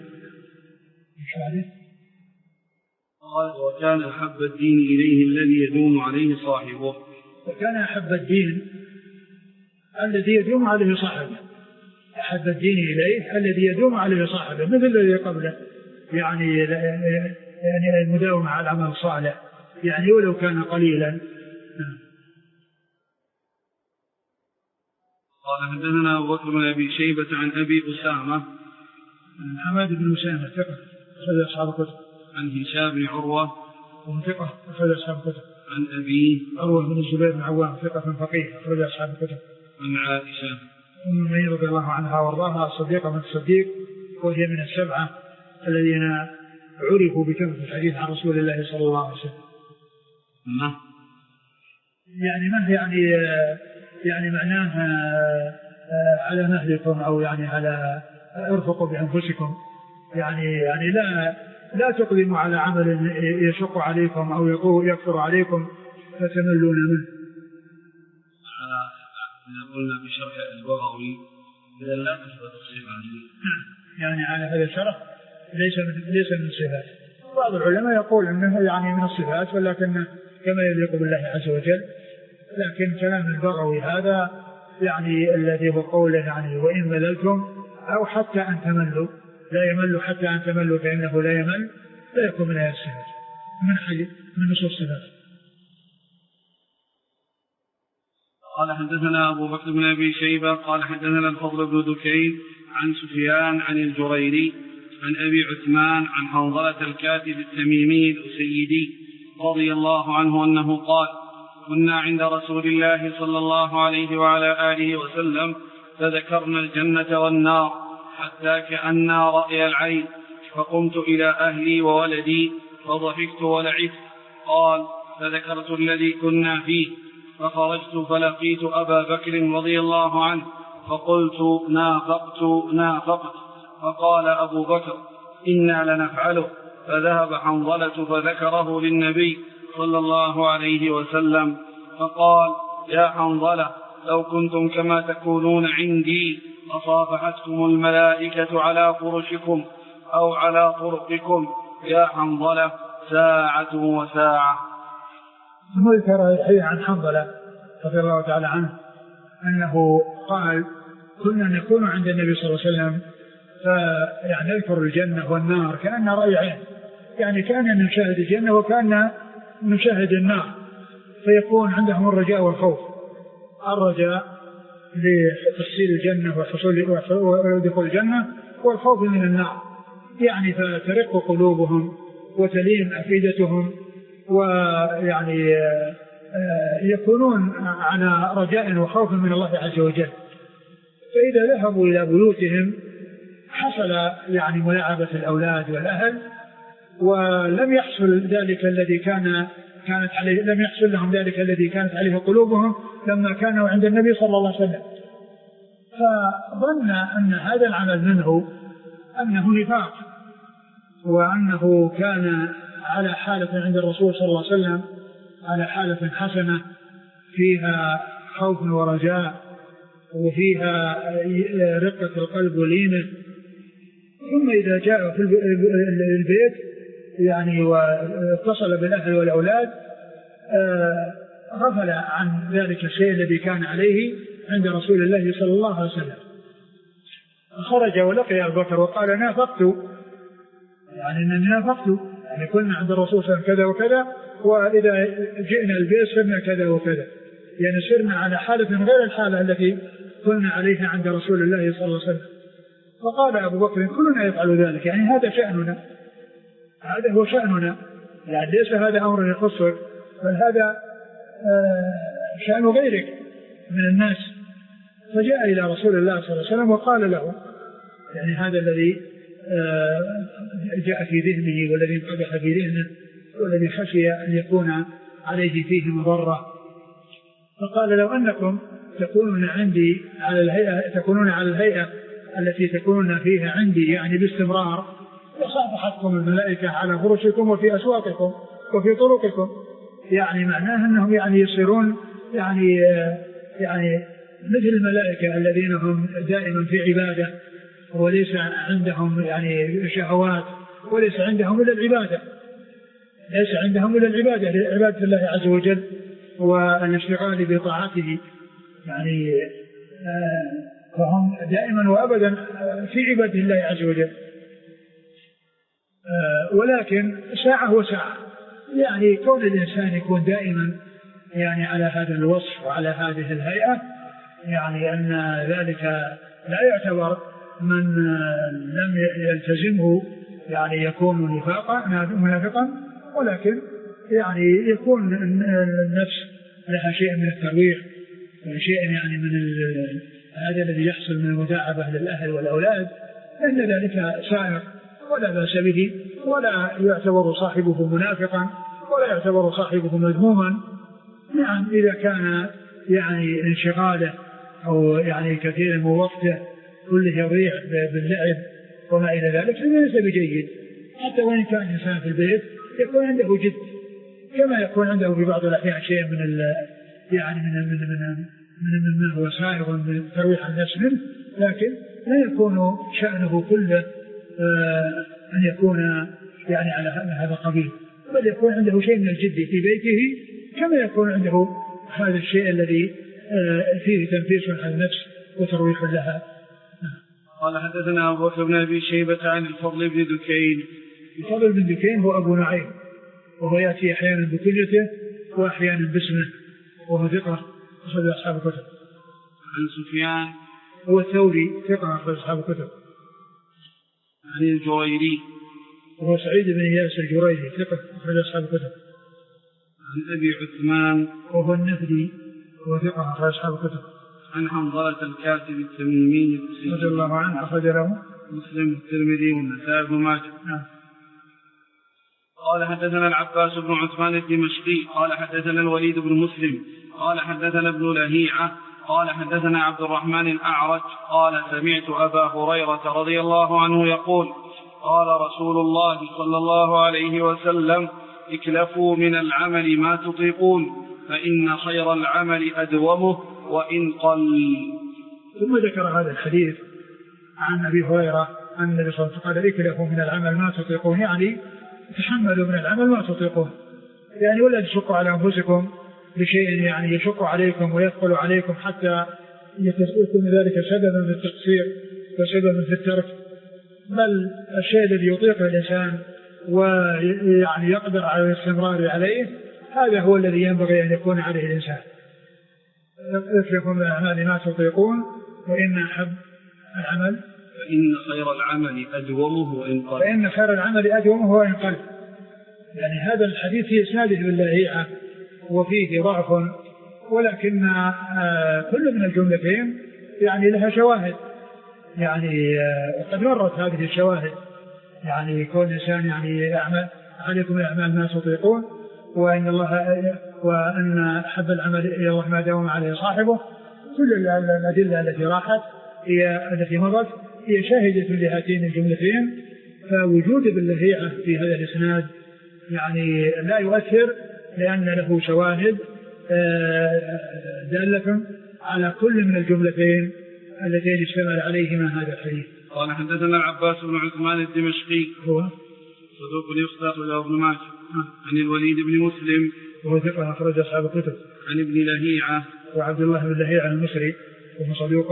قال: وكان أحب الدين إليه الذي يدوم عليه صاحبه. وكان أحب الدين الذي يدوم عليه صاحبه. أحب الدين إليه الذي يدوم عليه صاحبه، مثل الذي قبله، يعني يعني المداومة على العمل الصالح، يعني ولو كان قليلا. قال: حدثنا أبو بكر بن أبي شيبة عن أبي أسامة حماد بن أسامة ثقة أخرج أصحاب الكتب. عن هشام بن عروة ثقة أخرج أصحاب الكتب. عن أبيه عروة بن الزبير بن عوام ثقة فقيه أخرج أصحاب الكتب. عن عائشة أم المؤمنين رضي الله عنها وارضاها الصديقة من الصديق، وهي من السبعة الذين عرفوا بكثرة الحديث عن رسول الله صلى الله عليه وسلم. ما يعني ما يعني يعني معناه على مهلكم أو يعني على ارفقوا بأنفسكم، يعني يعني لا لا تقدموا على عمل يشق عليكم أو يكثر عليكم فتملون منه. إذا قلنا بشرح البغوي إذا لا تثبت الصفة، يعني على هذا الشرح ليس من ليس من الصفات. بعض العلماء يقول أنه يعني من الصفات ولكن كما يليق بالله عز وجل، لكن كلام البغوي هذا يعني الذي هو قوله يعني وإن مللتم أو حتى أن تملوا، لا يمل حتى أن تملوا فإنه لا يمل، لا يكون من هذه الصفات، من حي من نصوص الصفات. قال حدثنا أبو بكر بن أبي شيبة قال حدثنا الفضل بن دكين عن سفيان عن الجريري عن أبي عثمان عن حنظلة الكاتب التميمي الأسيدي رضي الله عنه أنه قال كنا عند رسول الله صلى الله عليه وعلى آله وسلم فذكرنا الجنة والنار حتى كأننا رأي العين، فقمت إلى أهلي وولدي فضحكت ولعبت. قال فذكرت الذي كنا فيه فخرجت فلقيت أبا بكر رضي الله عنه فقلت نافقت نافقت فقال أبو بكر إنا لنفعله. فذهب حنظلة فذكره للنبي صلى الله عليه وسلم فقال يا حنظلة لو كنتم كما تكونون عندي أصافحتكم الملائكة على فرشكم أو على طرقكم يا حنظلة ساعة وساعة. ثم ذكر الحديث عن حنظلة رضي الله تعالى عنه أنه قال كنا نكون عند النبي صلى الله عليه وسلم فيعني نذكر الجنة والنار كأن رأي عين، يعني كأن نشاهد الجنة وكأن نشاهد النار، فيكون عندهم الرجاء والخوف، الرجاء لتحصيل الجنة وحصول ودخول الجنة والخوف من النار، يعني فترق قلوبهم وتلين أفئدتهم ويعني يكونون على رجاء وخوف من الله عز وجل. فإذا ذهبوا إلى بيوتهم حصل يعني ملاعبة الأولاد والأهل ولم يحصل ذلك الذي كان كانت عليه لم يحصل لهم ذلك الذي كانت عليه قلوبهم لما كانوا عند النبي صلى الله عليه وسلم، فظن أن هذا العمل منه أنه نفاق وأنه كان على حالة عند الرسول صلى الله عليه وسلم على حالة حسنة فيها خوف ورجاء وفيها رقة القلب ولينه. ثم إذا جاء في البيت يعني واتصل بالأهل والأولاد غفل عن ذلك الشيء الذي كان عليه عند رسول الله صلى الله عليه وسلم، خرج ولقي أبو بكر وقال نافقت، يعني أنني نافقت، يعني كنا عند الرسول صلى الله عليه وسلم كذا وكذا، وإذا جئنا البيت صرنا كذا وكذا، يعني صرنا على حالة غير الحالة التي كنا عليها عند رسول الله صلى الله عليه وسلم. فقال أبو بكر كلنا يفعل ذلك، يعني هذا شأننا، هذا هو شأننا، يعني ليس هذا أمر يخصك بل هذا شأن غيرك من الناس. فجاء إلى رسول الله صلى الله عليه وسلم وقال له يعني هذا الذي جاء في ذهنه والذي انقدح في ذهنه والذي خشي أن يكون عليه فيه مضرة. فقال لو أنكم تكونون عندي على الهيئة تكونون على الهيئة التي تكونون فيها عندي يعني باستمرار لصافحتكم الملائكة على فرشكم وفي أسواقكم وفي طرقكم، يعني معناه أنهم يعني يصيرون يعني يعني مثل الملائكة الذين هم دائما في عبادة وليس عندهم يعني شهوات وليس عندهم إلا العبادة، ليس عندهم إلا العبادة لعبادة الله عز وجل والاشتغال بطاعته، يعني فهم دائما وأبدا في عبادة الله عز وجل، ولكن ساعة وساعة، يعني كون الإنسان يكون دائما يعني على هذا الوصف وعلى هذه الهيئة يعني أن ذلك لا يعتبر من لم يلتزمه يعني يكون نفاقا منافقا، ولكن يعني يكون النفس لها شيء من الترويح وشيء يعني من هذا الذي يحصل من المداعبة للأهل والأولاد، أن ذلك سائر ولا بأس به ولا يعتبر صاحبه منافقا ولا يعتبر صاحبه مذموما. نعم إذا كان يعني انشغاله أو يعني كثير من وقته كله يضيع باللعب وما إلى ذلك فليس بجيد، حتى وإن كان إنسان في البيت يكون عنده جد كما يكون عنده في بعض الأحيان شيء من ال يعني من من من من من هو سائغ من ترويح النفس منه، لكن لا يكون شأنه كله آه أن يكون يعني على هذا القبيل، بل يكون عنده شيء من الجد في بيته كما يكون عنده هذا الشيء الذي آه فيه تنفيس عن النفس وترويح لها. قال حدثنا أبو بكر بن أبي شيبة عن الفضل بن دكين. الفضل بن دكين هو أبو نعيم، وهو يأتي أحيانا بكليته وأحيانا باسمه، وهو ثقة أخرج أصحاب الكتب. عن سفيان هو الثوري ثقة أخرج أصحاب الكتب. عن الجريري وهو سعيد بن إياس الجريري ثقة أخرج أصحاب الكتب. عن أبي عثمان وهو النفدي وهو ثقة أخرج أصحاب الكتب. عن حنظلة الكاتب التميمي رضي الله عنه أخرج له مسلم والترمذي والنسائي بن ماجه. نعم. قال حدثنا العباس بن عثمان الدمشقي قال حدثنا الوليد بن مسلم قال حدثنا ابن لهيعة قال حدثنا عبد الرحمن الأعرج قال سمعت أبا هريرة رضي الله عنه يقول قال رسول الله صلى الله عليه وسلم اكلفوا من العمل ما تطيقون فإن خير العمل أدومه وإن قل. ثم ذكر هذا الحديث عن أبي هريرة أن النبي صلى الله عليه وسلم قال اكلفوا من العمل ما تطيقون، يعني تحملوا من العمل ما تطيقون، يعني ولا تشقوا على أنفسكم بشيء يعني يشق عليكم ويثقل عليكم حتى يكون ذلك سببا في التقصير وسببا في الترك، بل الشيء الذي يطيقه الإنسان ويعني يقدر على الاستمرار عليه هذا هو الذي ينبغي أن يكون عليه الإنسان. اكلفوا من الأعمال ما تطيقون وإن أحب العمل فإن خير العمل أدومه وإن قل. فإن خير العمل أدومه وإن قل. يعني هذا الحديث في إسناده باللهيعة وفيه ضعف، ولكن آه كل من الجملتين يعني لها شواهد، يعني آه قد مرت هذه الشواهد، يعني كون الإنسان يعني يعمل عليكم الأعمال ما تطيقون وإن الله وأن أحب العمل إلى الله ما داوم عليه صاحبه. كل الأدلة التي راحت هي التي مضت هي شاهدة لهاتين الجملتين، فوجود باللهيعة في هذا الإسناد يعني لا يؤثر لأن له شواهد دالة على كل من الجملتين اللتين اشتمل عليهما هذا الحديث. قال حدثنا العباس بن عثمان الدمشقي هو صدوق يخطئ له ابن ماجه. عن الوليد بن مسلم وهو ثقة أخرج أصحاب الكتب. عن ابن لهيعة وعبد الله بن لهيعة المصري وهو صدوق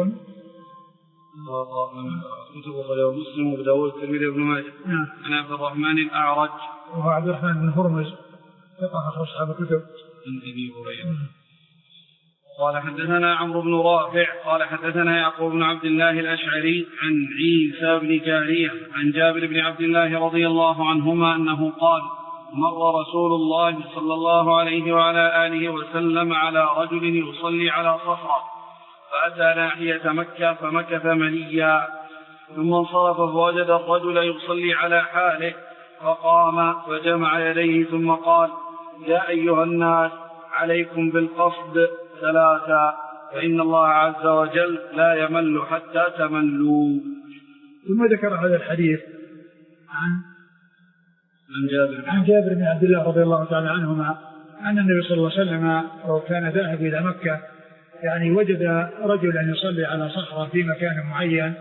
كتب أخرجه مسلم وأبو داود والترمذي وابن ماجه. عن عبد الرحمن الأعرج وهو عبد الرحمن بن هرمز ثقة أخرج أصحاب الكتب. عن أبي هريرة قال حدثنا عمرو بن رافع قال حدثنا يعقوب بن عبد الله الأشعري عن عيسى بن جارية عن جابر بن عبد الله رضي الله عنهما أنه قال مر رسول الله صلى الله عليه وعلى آله وسلم على رجل يصلي على صخرة فأتى ناحية مكة فمكث مليا ثم انصرف فوجد الرجل يصلي على حاله فقام وجمع يديه ثم قال يا أيها الناس عليكم بالقصد ثلاثا فإن الله عز وجل لا يمل حتى تملوا. ثم ذكر هذا الحديث عن عن جابر عن جابر بن عبد الله رضي الله تعالى عنهما أن النبي صلى الله عليه وسلم وكان ذاهب إلى مكة يعني وجد رجلا يصلي على صخرة في مكان معين،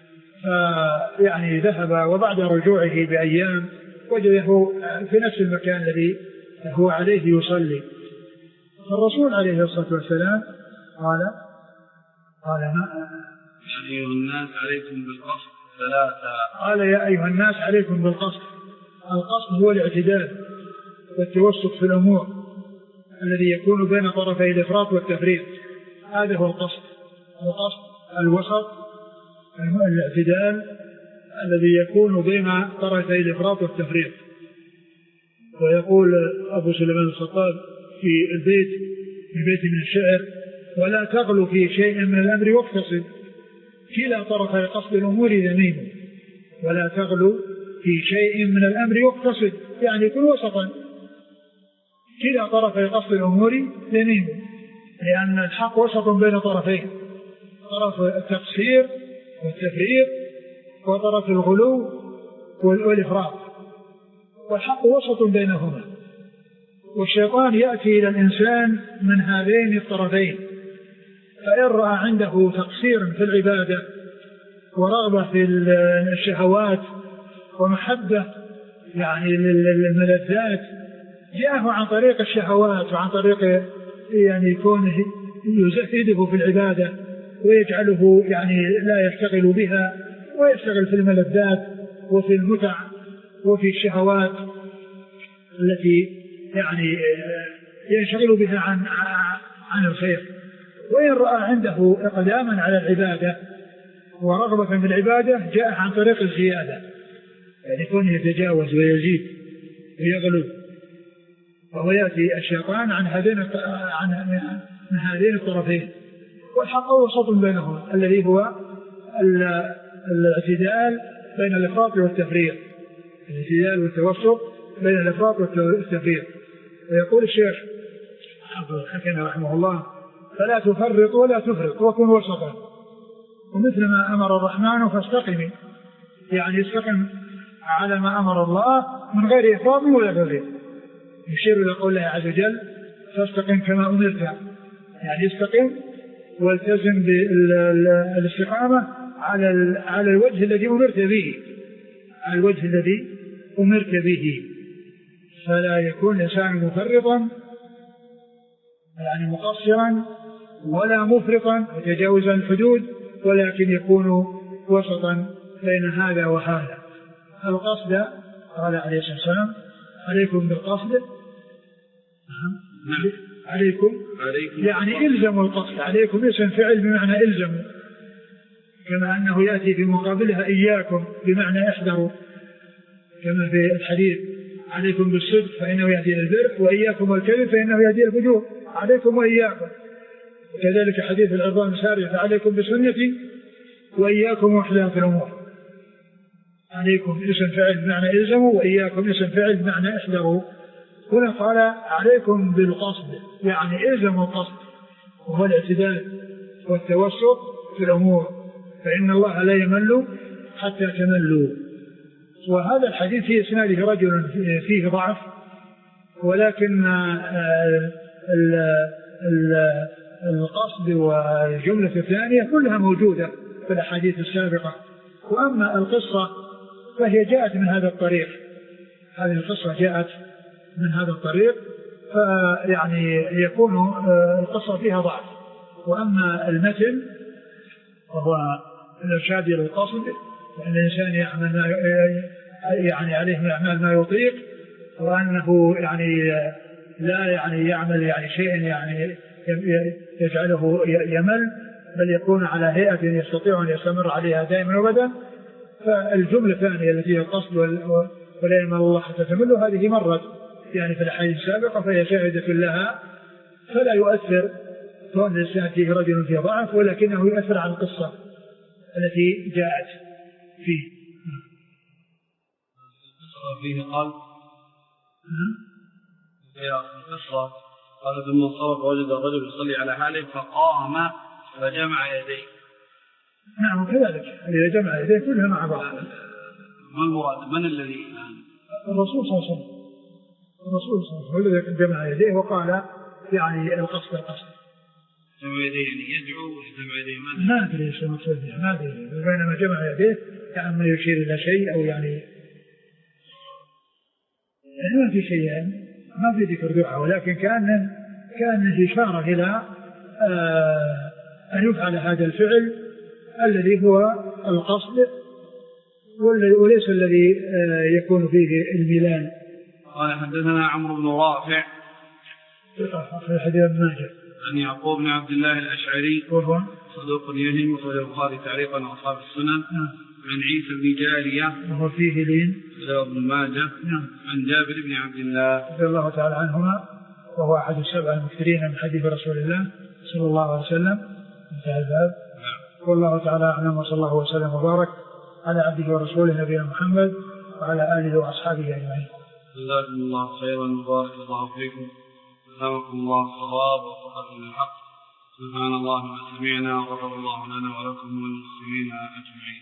فيعني ذهب وبعد رجوعه بأيام وجده في نفس المكان الذي هو عليه يصلي. فالرسول عليه الصلاة والسلام قال قال ما يا أيها الناس عليكم بالقصد ثلاثة قال يا أيها الناس عليكم بالقصد. القصد هو الاعتدال والتوسط في الأمور الذي يكون بين طرفي الإفراط والتفريط، هذا هو القصد. القصد الوسط الاعتدال الذي يكون بين طرفي الإفراط والتفريط. ويقول أبو سليمان الخطاب في البيت في بيت من الشعر ولا تغلو في شيء من الأمر واقتصد كلا طرفي قصد الأمور ذميم. ولا تغلو في شيء من الأمر واقتصد يعني يكون وسطا كلا طرفي قصد الأمور ذميم، لأن الحق وسط بين طرفين، طرف التقصير والتفريط وطرف الغلو والإفراط، والحق وسط بينهما. والشيطان يأتي إلى الإنسان من هذين الطرفين، فإن رأى عنده تقصير في العبادة ورغبة في الشهوات ومحبة يعني للملذات جاءه عن طريق الشهوات وعن طريق يعني يكون يزهده في العبادة ويجعله يعني لا يشتغل بها ويشتغل في الملذات وفي المتع وفي الشهوات التي يعني ينشغل بها عن عن الخير. وإن رأى عنده إقداما على العبادة ورغبة في العبادة جاء عن طريق الزيادة، يعني يكون يتجاوز ويزيد ويغلو، وهو يأتي الشيطان عن هذين عن من هذين الطرفين، والحق وسط بينهما الذي هو الاعتدال بين الإفراط والتفريط، الاعتدال والتوسط بين الإفراط والتفريط. ويقول الشيخ حكينا رحمه الله: فلا تفرط ولا تفرط وكن وسطا، ومثل ما أمر الرحمن فاستقم، يعني استقم على ما أمر الله من غير إفراط ولا تفريط. يشير إلى قوله عز وجل: فاستقم كما أمرت، يعني استقم والتزم بالاستقامة على على الوجه الذي أمرت به، على الوجه الذي أمرت به، فلا يكون الإنسان مفرطا يعني مقصرا ولا مفرطا وتجاوزا الحدود، ولكن يكون وسطا بين هذا وهذا. القصد قال عليه الصلاة والسلام: عليكم بالقصد، عليكم يعني إلزموا القصد، عليكم اسم فعل بمعنى إلزموا، كما أنه يأتي في مقابلها إياكم بمعنى احذروا، كما في الحديث: عليكم بالصدق فإنه يهدي إلى البر، وإياكم والكذب فإنه يهدي إلى الفجور، عليكم وإياكم. وكذلك حديث العربان السارية: عليكم بسنتي وإياكم محدثات الأمور. عليكم اسم فعل بمعنى إلزموا، وإياكم اسم فعل بمعنى احذروا. هنا قال: عليكم بالقصد، يعني إلزموا القصد، وهو الاعتدال والتوسط في الأمور، فإن الله لا يمل حتى تملوا. وهذا الحديث في إسناده رجل فيه ضعف، ولكن القصد والجملة الثانية كلها موجودة في الأحاديث السابقة. وأما القصة فهي جاءت من هذا الطريق، هذه القصة جاءت من هذا الطريق، فيعني يكون القصة فيها ضعف. وأما المتن وهو الإرشاد إلى القصد، وأن الإنسان يعمل ما يعني عليه من أعمال ما يطيق، وأنه يعني لا يعني يعمل يعني شيء يعني يجعله يمل، بل يكون على هيئة يستطيع أن يستمر عليها دائما وابدا. فالجملة الثانية التي هي القصد ولا يمل الله حتى تمل، هذه مرت يعني في الأحاديث السابقة، فهي شاهدة لها، فلا يؤثر كون الإنسان فيه رجل فيه ضعف، ولكنه يؤثر على القصة التي جاءت فيه. فيه قال في القصة قال: ثم انصرف وجد الرجل يصلي على حاله فقام فجمع يديه. نعم كذلك، إذا جمع يديه كلها مع بعض. ما المراد؟ من الذي الرسول صلى الله عليه وسلم، الرسول صلى الله عليه وسلم جمع يديه وقال يعني القصد القصد. جمع يديه يعني يدعو وجمع يديه ما أدري ايش المقصود، ما أدري، بينما جمع يديه يعني ما يشير إلى شيء أو يعني يعني ما في شيء يعني ما في ذكر دعاء، ولكن كان كان إشارة إلى آه أن يفعل هذا الفعل الذي هو القصد، وليس الذي آه يكون فيه الميلان. قال: حدثنا عمرو بن رافع في حديث ابن ماجه عن يعقوب بن عبد الله الأشعري وهو صدوق يهم، وخرج البخاري تعليقا وأصحاب السنن. عن عيسى بن جارية وهو فيه لين ابن ماجه. عن جابر بن عبد الله رضي الله تعالى عنهما، وهو أحد السبع المكثرين من حديث رسول الله صلى الله عليه وسلم. انتهى الباب. والله تعالى أعلم، وصلى الله وسلم وبارك على عبده ورسوله نبينا محمد وعلى آله وأصحابه أجمعين. جزاكم الله خيرا وبارك الله فيكم، جزاكم الله الصواب ووفقكم للحق. سبحان الله ما سمعنا، وغفر الله لنا ولكم وللمسلمين أجمعين.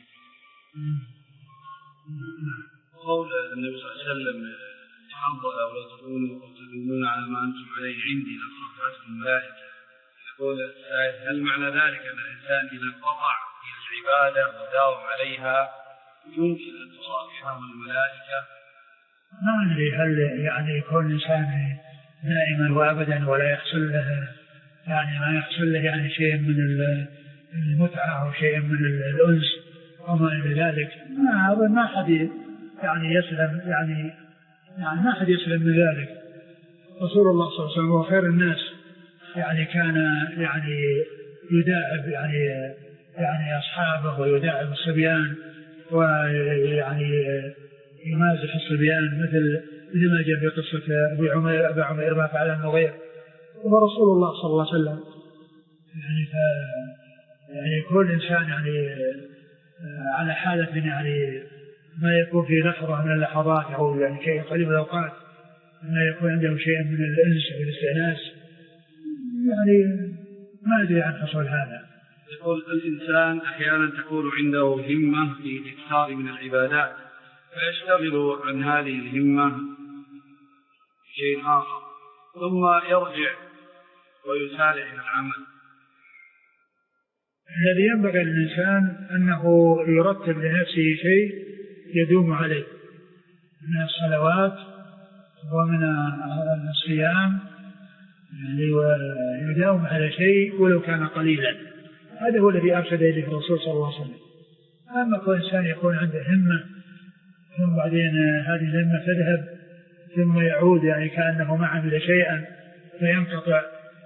قول النبي صلى الله عليه وسلم: تحضر ولا تكونوا وتدلون على ما أنتم عليه عندي لصرفتكم الملائكة. يقول السائل: هل معنى ذلك أن الإنسان إذا انقطع إلى العبادة وداوم عليها يمكن أن تصافحه الملائكة؟ ما أدري هل يعني يكون الإنسان دائما وأبدا ولا يحصل له يعني ما يحصل له يعني شيء من المتعة أو شيء من الأنس وما إلى ذلك. ما أظن ما حد يعني يسلم يعني يعني ما حد يسلم من ذلك. رسول الله صلى الله عليه وسلم هو خير الناس يعني كان يعني يداعب يعني يعني أصحابه ويداعب الصبيان ويعني يمازح الصبيان مثل مثل ما جاء في قصة أبي عمير أبي عمير ما فعل النغير. ورسول الله صلى الله عليه وسلم يعني ف يعني كل إنسان يعني على حالة يعني ما يكون في لحظة من اللحظات أو يعني شيء قريب من الأوقات ما يكون عنده شيء من الأنس والاستئناس يعني ما أدري عن حصول هذا. يقول الإنسان أحيانا تكون عنده همة في الإكثار من العبادات فيشتغل عن هذه الهمة بشيء آخر ثم يرجع ويسارع إلى العمل. الذي ينبغي للإنسان أنه يرتب لنفسه شيء يدوم عليه من الصلوات ومن الصيام يعني ويداوم على شيء ولو كان قليلا. هذا هو الذي أرشد إليه الرسول صلى الله عليه وسلم. أما كل إنسان يكون عنده همة ثم بعدين هذه الهمة تذهب ثم يعود يعني كأنه ما عمل شيئا فينقطع،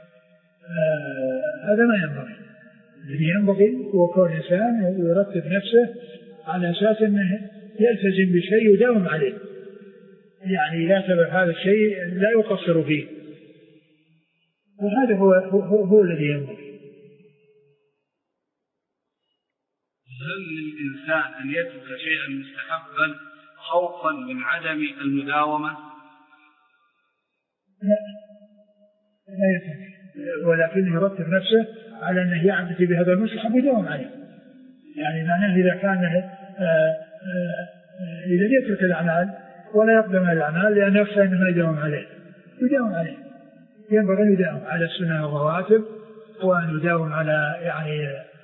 آه هذا ما ينبغي. الذي ينبغي هو كون إنسان يرتب نفسه على أساس أنه يلتزم بشيء يداوم عليه، يعني يعتبر هذا الشيء لا يقصر فيه، وهذا هو, هو, هو الذي ينبغي. هل للإنسان أن يترك شيئا مستحبا خوفا من عدم المداومة؟ لا لا يترك، ولكن يرتب نفسه على أنه يعمل بهذا المستحب يداوم عليه. يعني معناه إذا كان إذا يترك الأعمال ولا يقدم الأعمال لأن يخشى أنه ما يداوم عليه يداوم عليه. ينبغي أن يداوم على السنة والرواتب وأن يداوم على يعني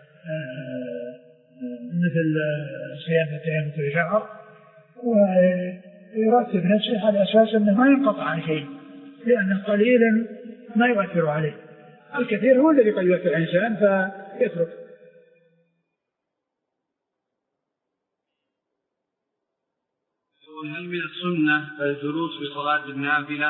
مثل صيام اثنين كل شهر، ويرتب نفسه على أساس أنه ما ينقطع عن شيء لأنه قليلا ما يؤثر عليه، الكثير هو الذي قد يؤثر على الإنسان فيترك. هل من السنة الجلوس بصلاة النافلة؟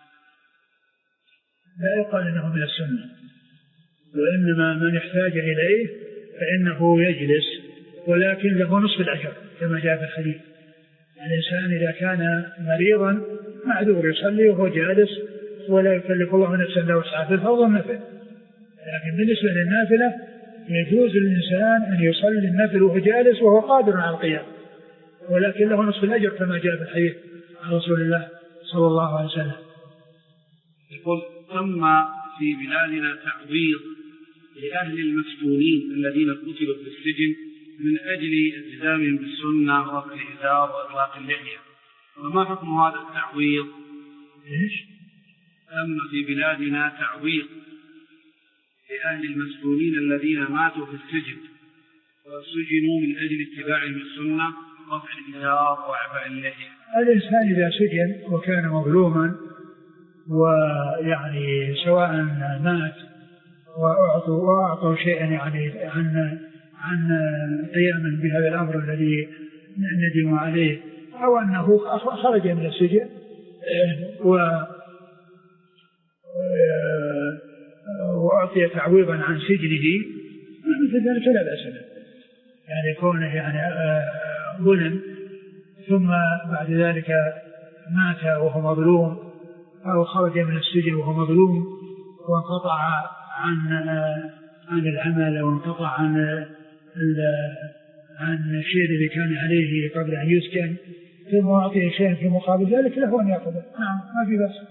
لا يقال إنه من السنة، وإنما من يحتاج إليه فإنه يجلس، ولكن له نصف الأجر كما جاء في الحديث. الإنسان إذا كان مريضا معذور يصلي وهو جالس ولا يكلف الله نفسا إلا وسعها في الفرض والنفل، لكن بالنسبة للنافلة يجوز للإنسان أن يصلي النفل وهو جالس وهو قادر على القيام، ولكن له نصف الأجر كما جاء في الحديث عن رسول الله صلى الله عليه وسلم. يقول ثم في بلادنا تعويض لأهل المسجونين الذين قتلوا في السجن من أجل التزامهم بالسنة ورفع الإزار وإطلاق اللحية، وما حكم هذا التعويض؟ إيش؟ ثم في بلادنا تعويض لأهل المسجونين الذين ماتوا في السجن وسجنوا من أجل اتباعهم السنة ورفع الإزار وإعفاء اللحية. الإنسان إذا سجن وكان مظلوما ويعني سواء مات وأعطوا وأعطوا شيئا يعني عن عن قياما بهذا الأمر الذي ندموا عليه، أو أنه خرج من السجن و وأعطي تعويضا عن سجنه مثل ذلك لا بأس به، يعني كونه يعني ظلم ثم بعد ذلك مات وهو مظلوم أو خرج من السجن وهو مظلوم وانقطع عن عن العمل وانقطع عن عن الشيء الذي كان عليه قبل أن يسكن ثم أعطيه شيئا في مقابل ذلك له أن يأخذه، نعم ما في بس.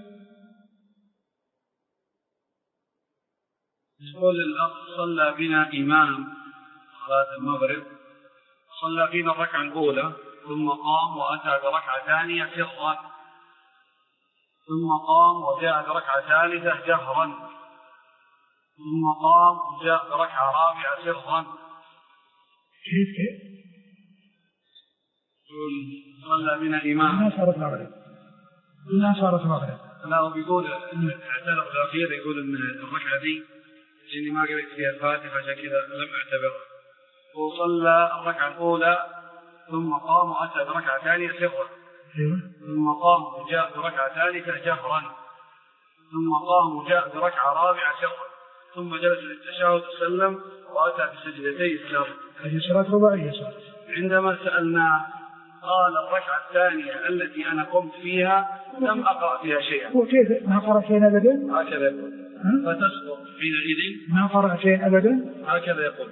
يقول الأخ صلى بنا إمام صلاة المغرب، صلى بنا الركعة الأولى ثم قام وأتى بركعة ثانية سرا، ثم قام وجاء بركعة ثالثة جهرا، ثم قام وجاء بركعة رابعة سرا. كيف كيف؟ يقول صلى بنا إمام ما صارت مغرب ما صارت مغرب لا هو بيقول اعتذر الأخير، يقول إن الركعة دي لأني ما قريت فيها الفاتحة عشان كذا لم أعتبر. وصلى الركعة الأولى ثم قام وأتى بركعة ثانية سرا، ثم قام وجاء بركعة ثالثة جهرا، ثم قام وجاء بركعة رابعة سرا ثم جلس للتشهد وسلم وأتى بسجدتي السهو. هذه صلاة رباعية صلاة. عندما سألناه قال الركعة الثانية التي أنا قمت فيها لم أقرأ فيها شيئا. وكيف ما قرأ شيئا أبدا؟ هكذا يقول. فتسقط حينئذ ما قرأ شيئا أبدا؟ هكذا يقول.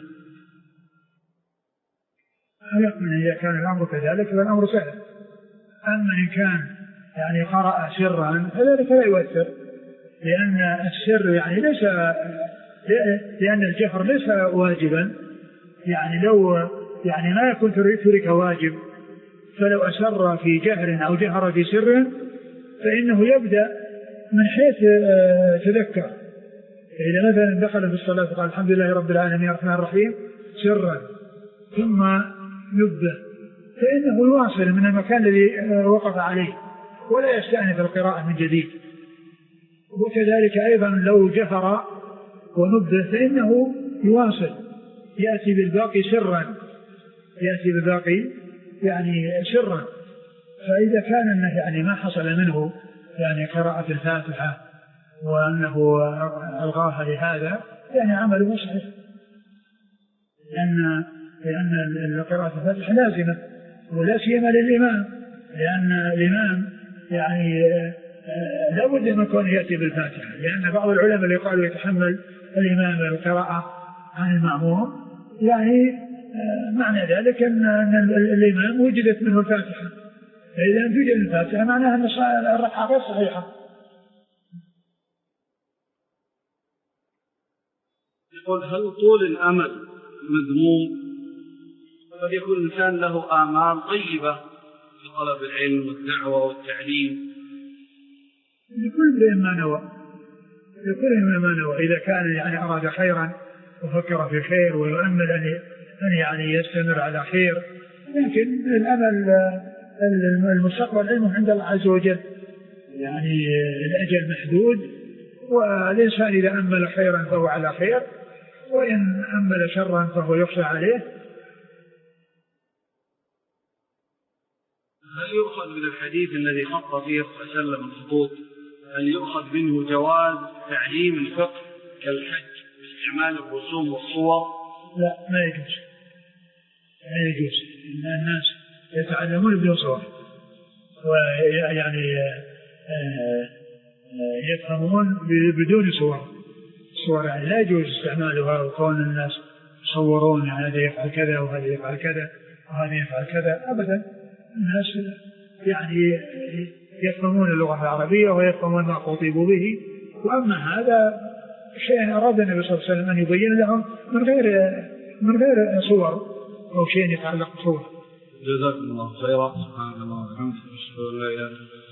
من إذا كان الأمر كذلك فالأمر سهل. أما إن كان يعني قرأ سرا فذلك لا يؤثر، لأن السر يعني ليس، لأن الجهر ليس واجبا. يعني لو يعني ما يكون ترك واجب، فلو أسر في جهر أو جهر في سر فإنه يبدأ من حيث تذكر. إذا مثلا دخل في الصلاة وقال الحمد لله رب العالمين الرحمن الرحيم سرا ثم نبه، فإنه يواصل من المكان الذي وقف عليه ولا يستأنف القراءة من جديد. وكذلك أيضا لو جهر ونبه فإنه يواصل يأتي بالباقي سرا، يأتي بالباقي يعني سرا. فإذا كان أنه يعني ما حصل منه يعني قراءة الفاتحة وأنه ألغاها لهذا يعني عمله صحيح، لأن لأن قراءة الفاتحة لازمة ولا سيما للإمام، لأن الإمام يعني لا بد من كونه يأتي بالفاتحة، لأن بعض العلماء اللي قالوا يتحمل الإمام القراءة عن المأموم يعني معنى ذلك أن الإمام وجدت منه الفاتحة، فإذا لم توجد الفاتحة معناها أن الركعة غير صحيحة. يقول هل طول الأمل مذموم؟ قد يكون الإنسان له آمال طيبة في طلب العلم والدعوة والتعليم. لكل ما نوى، لكل ما نوى. إذا كان يعني أراد خيرا وفكر في خير ويؤمل أن يعني يستمر على خير، لكن الأمل المستقبل علمه عند الله عز وجل، يعني الأجل محدود، والإنسان إذا أمل خيرا فهو على خير، وإن أمل شرا فهو يخشى عليه. هل يؤخذ من الحديث الذي خط فيه صلى الله عليه وسلم الخطوط، هل يؤخذ منه جواز تعليم الفقه كالحج باستعمال الرسوم والصور؟ لا، ما يجوز، ما يجوز إن الناس يتعلمون بدون صور، ويعني يفهمون بدون صور صور يعني لا يجوز استعمالها، وكون الناس يصورون يعني هذا يفعل كذا وهذا يفعل كذا وهذا يفعل كذا أبدا. الناس يعني يفهمون اللغة العربية ويفهمون ما خطبوا به، وأما هذا شيء أراد النبي صلى الله عليه وسلم أن يبين لهم من غير من غير صور أو شيء يتعلق بصور. جزاكم الله خيرا. سبحان الله وبحمده. أشهد أن لا إله إلا الله.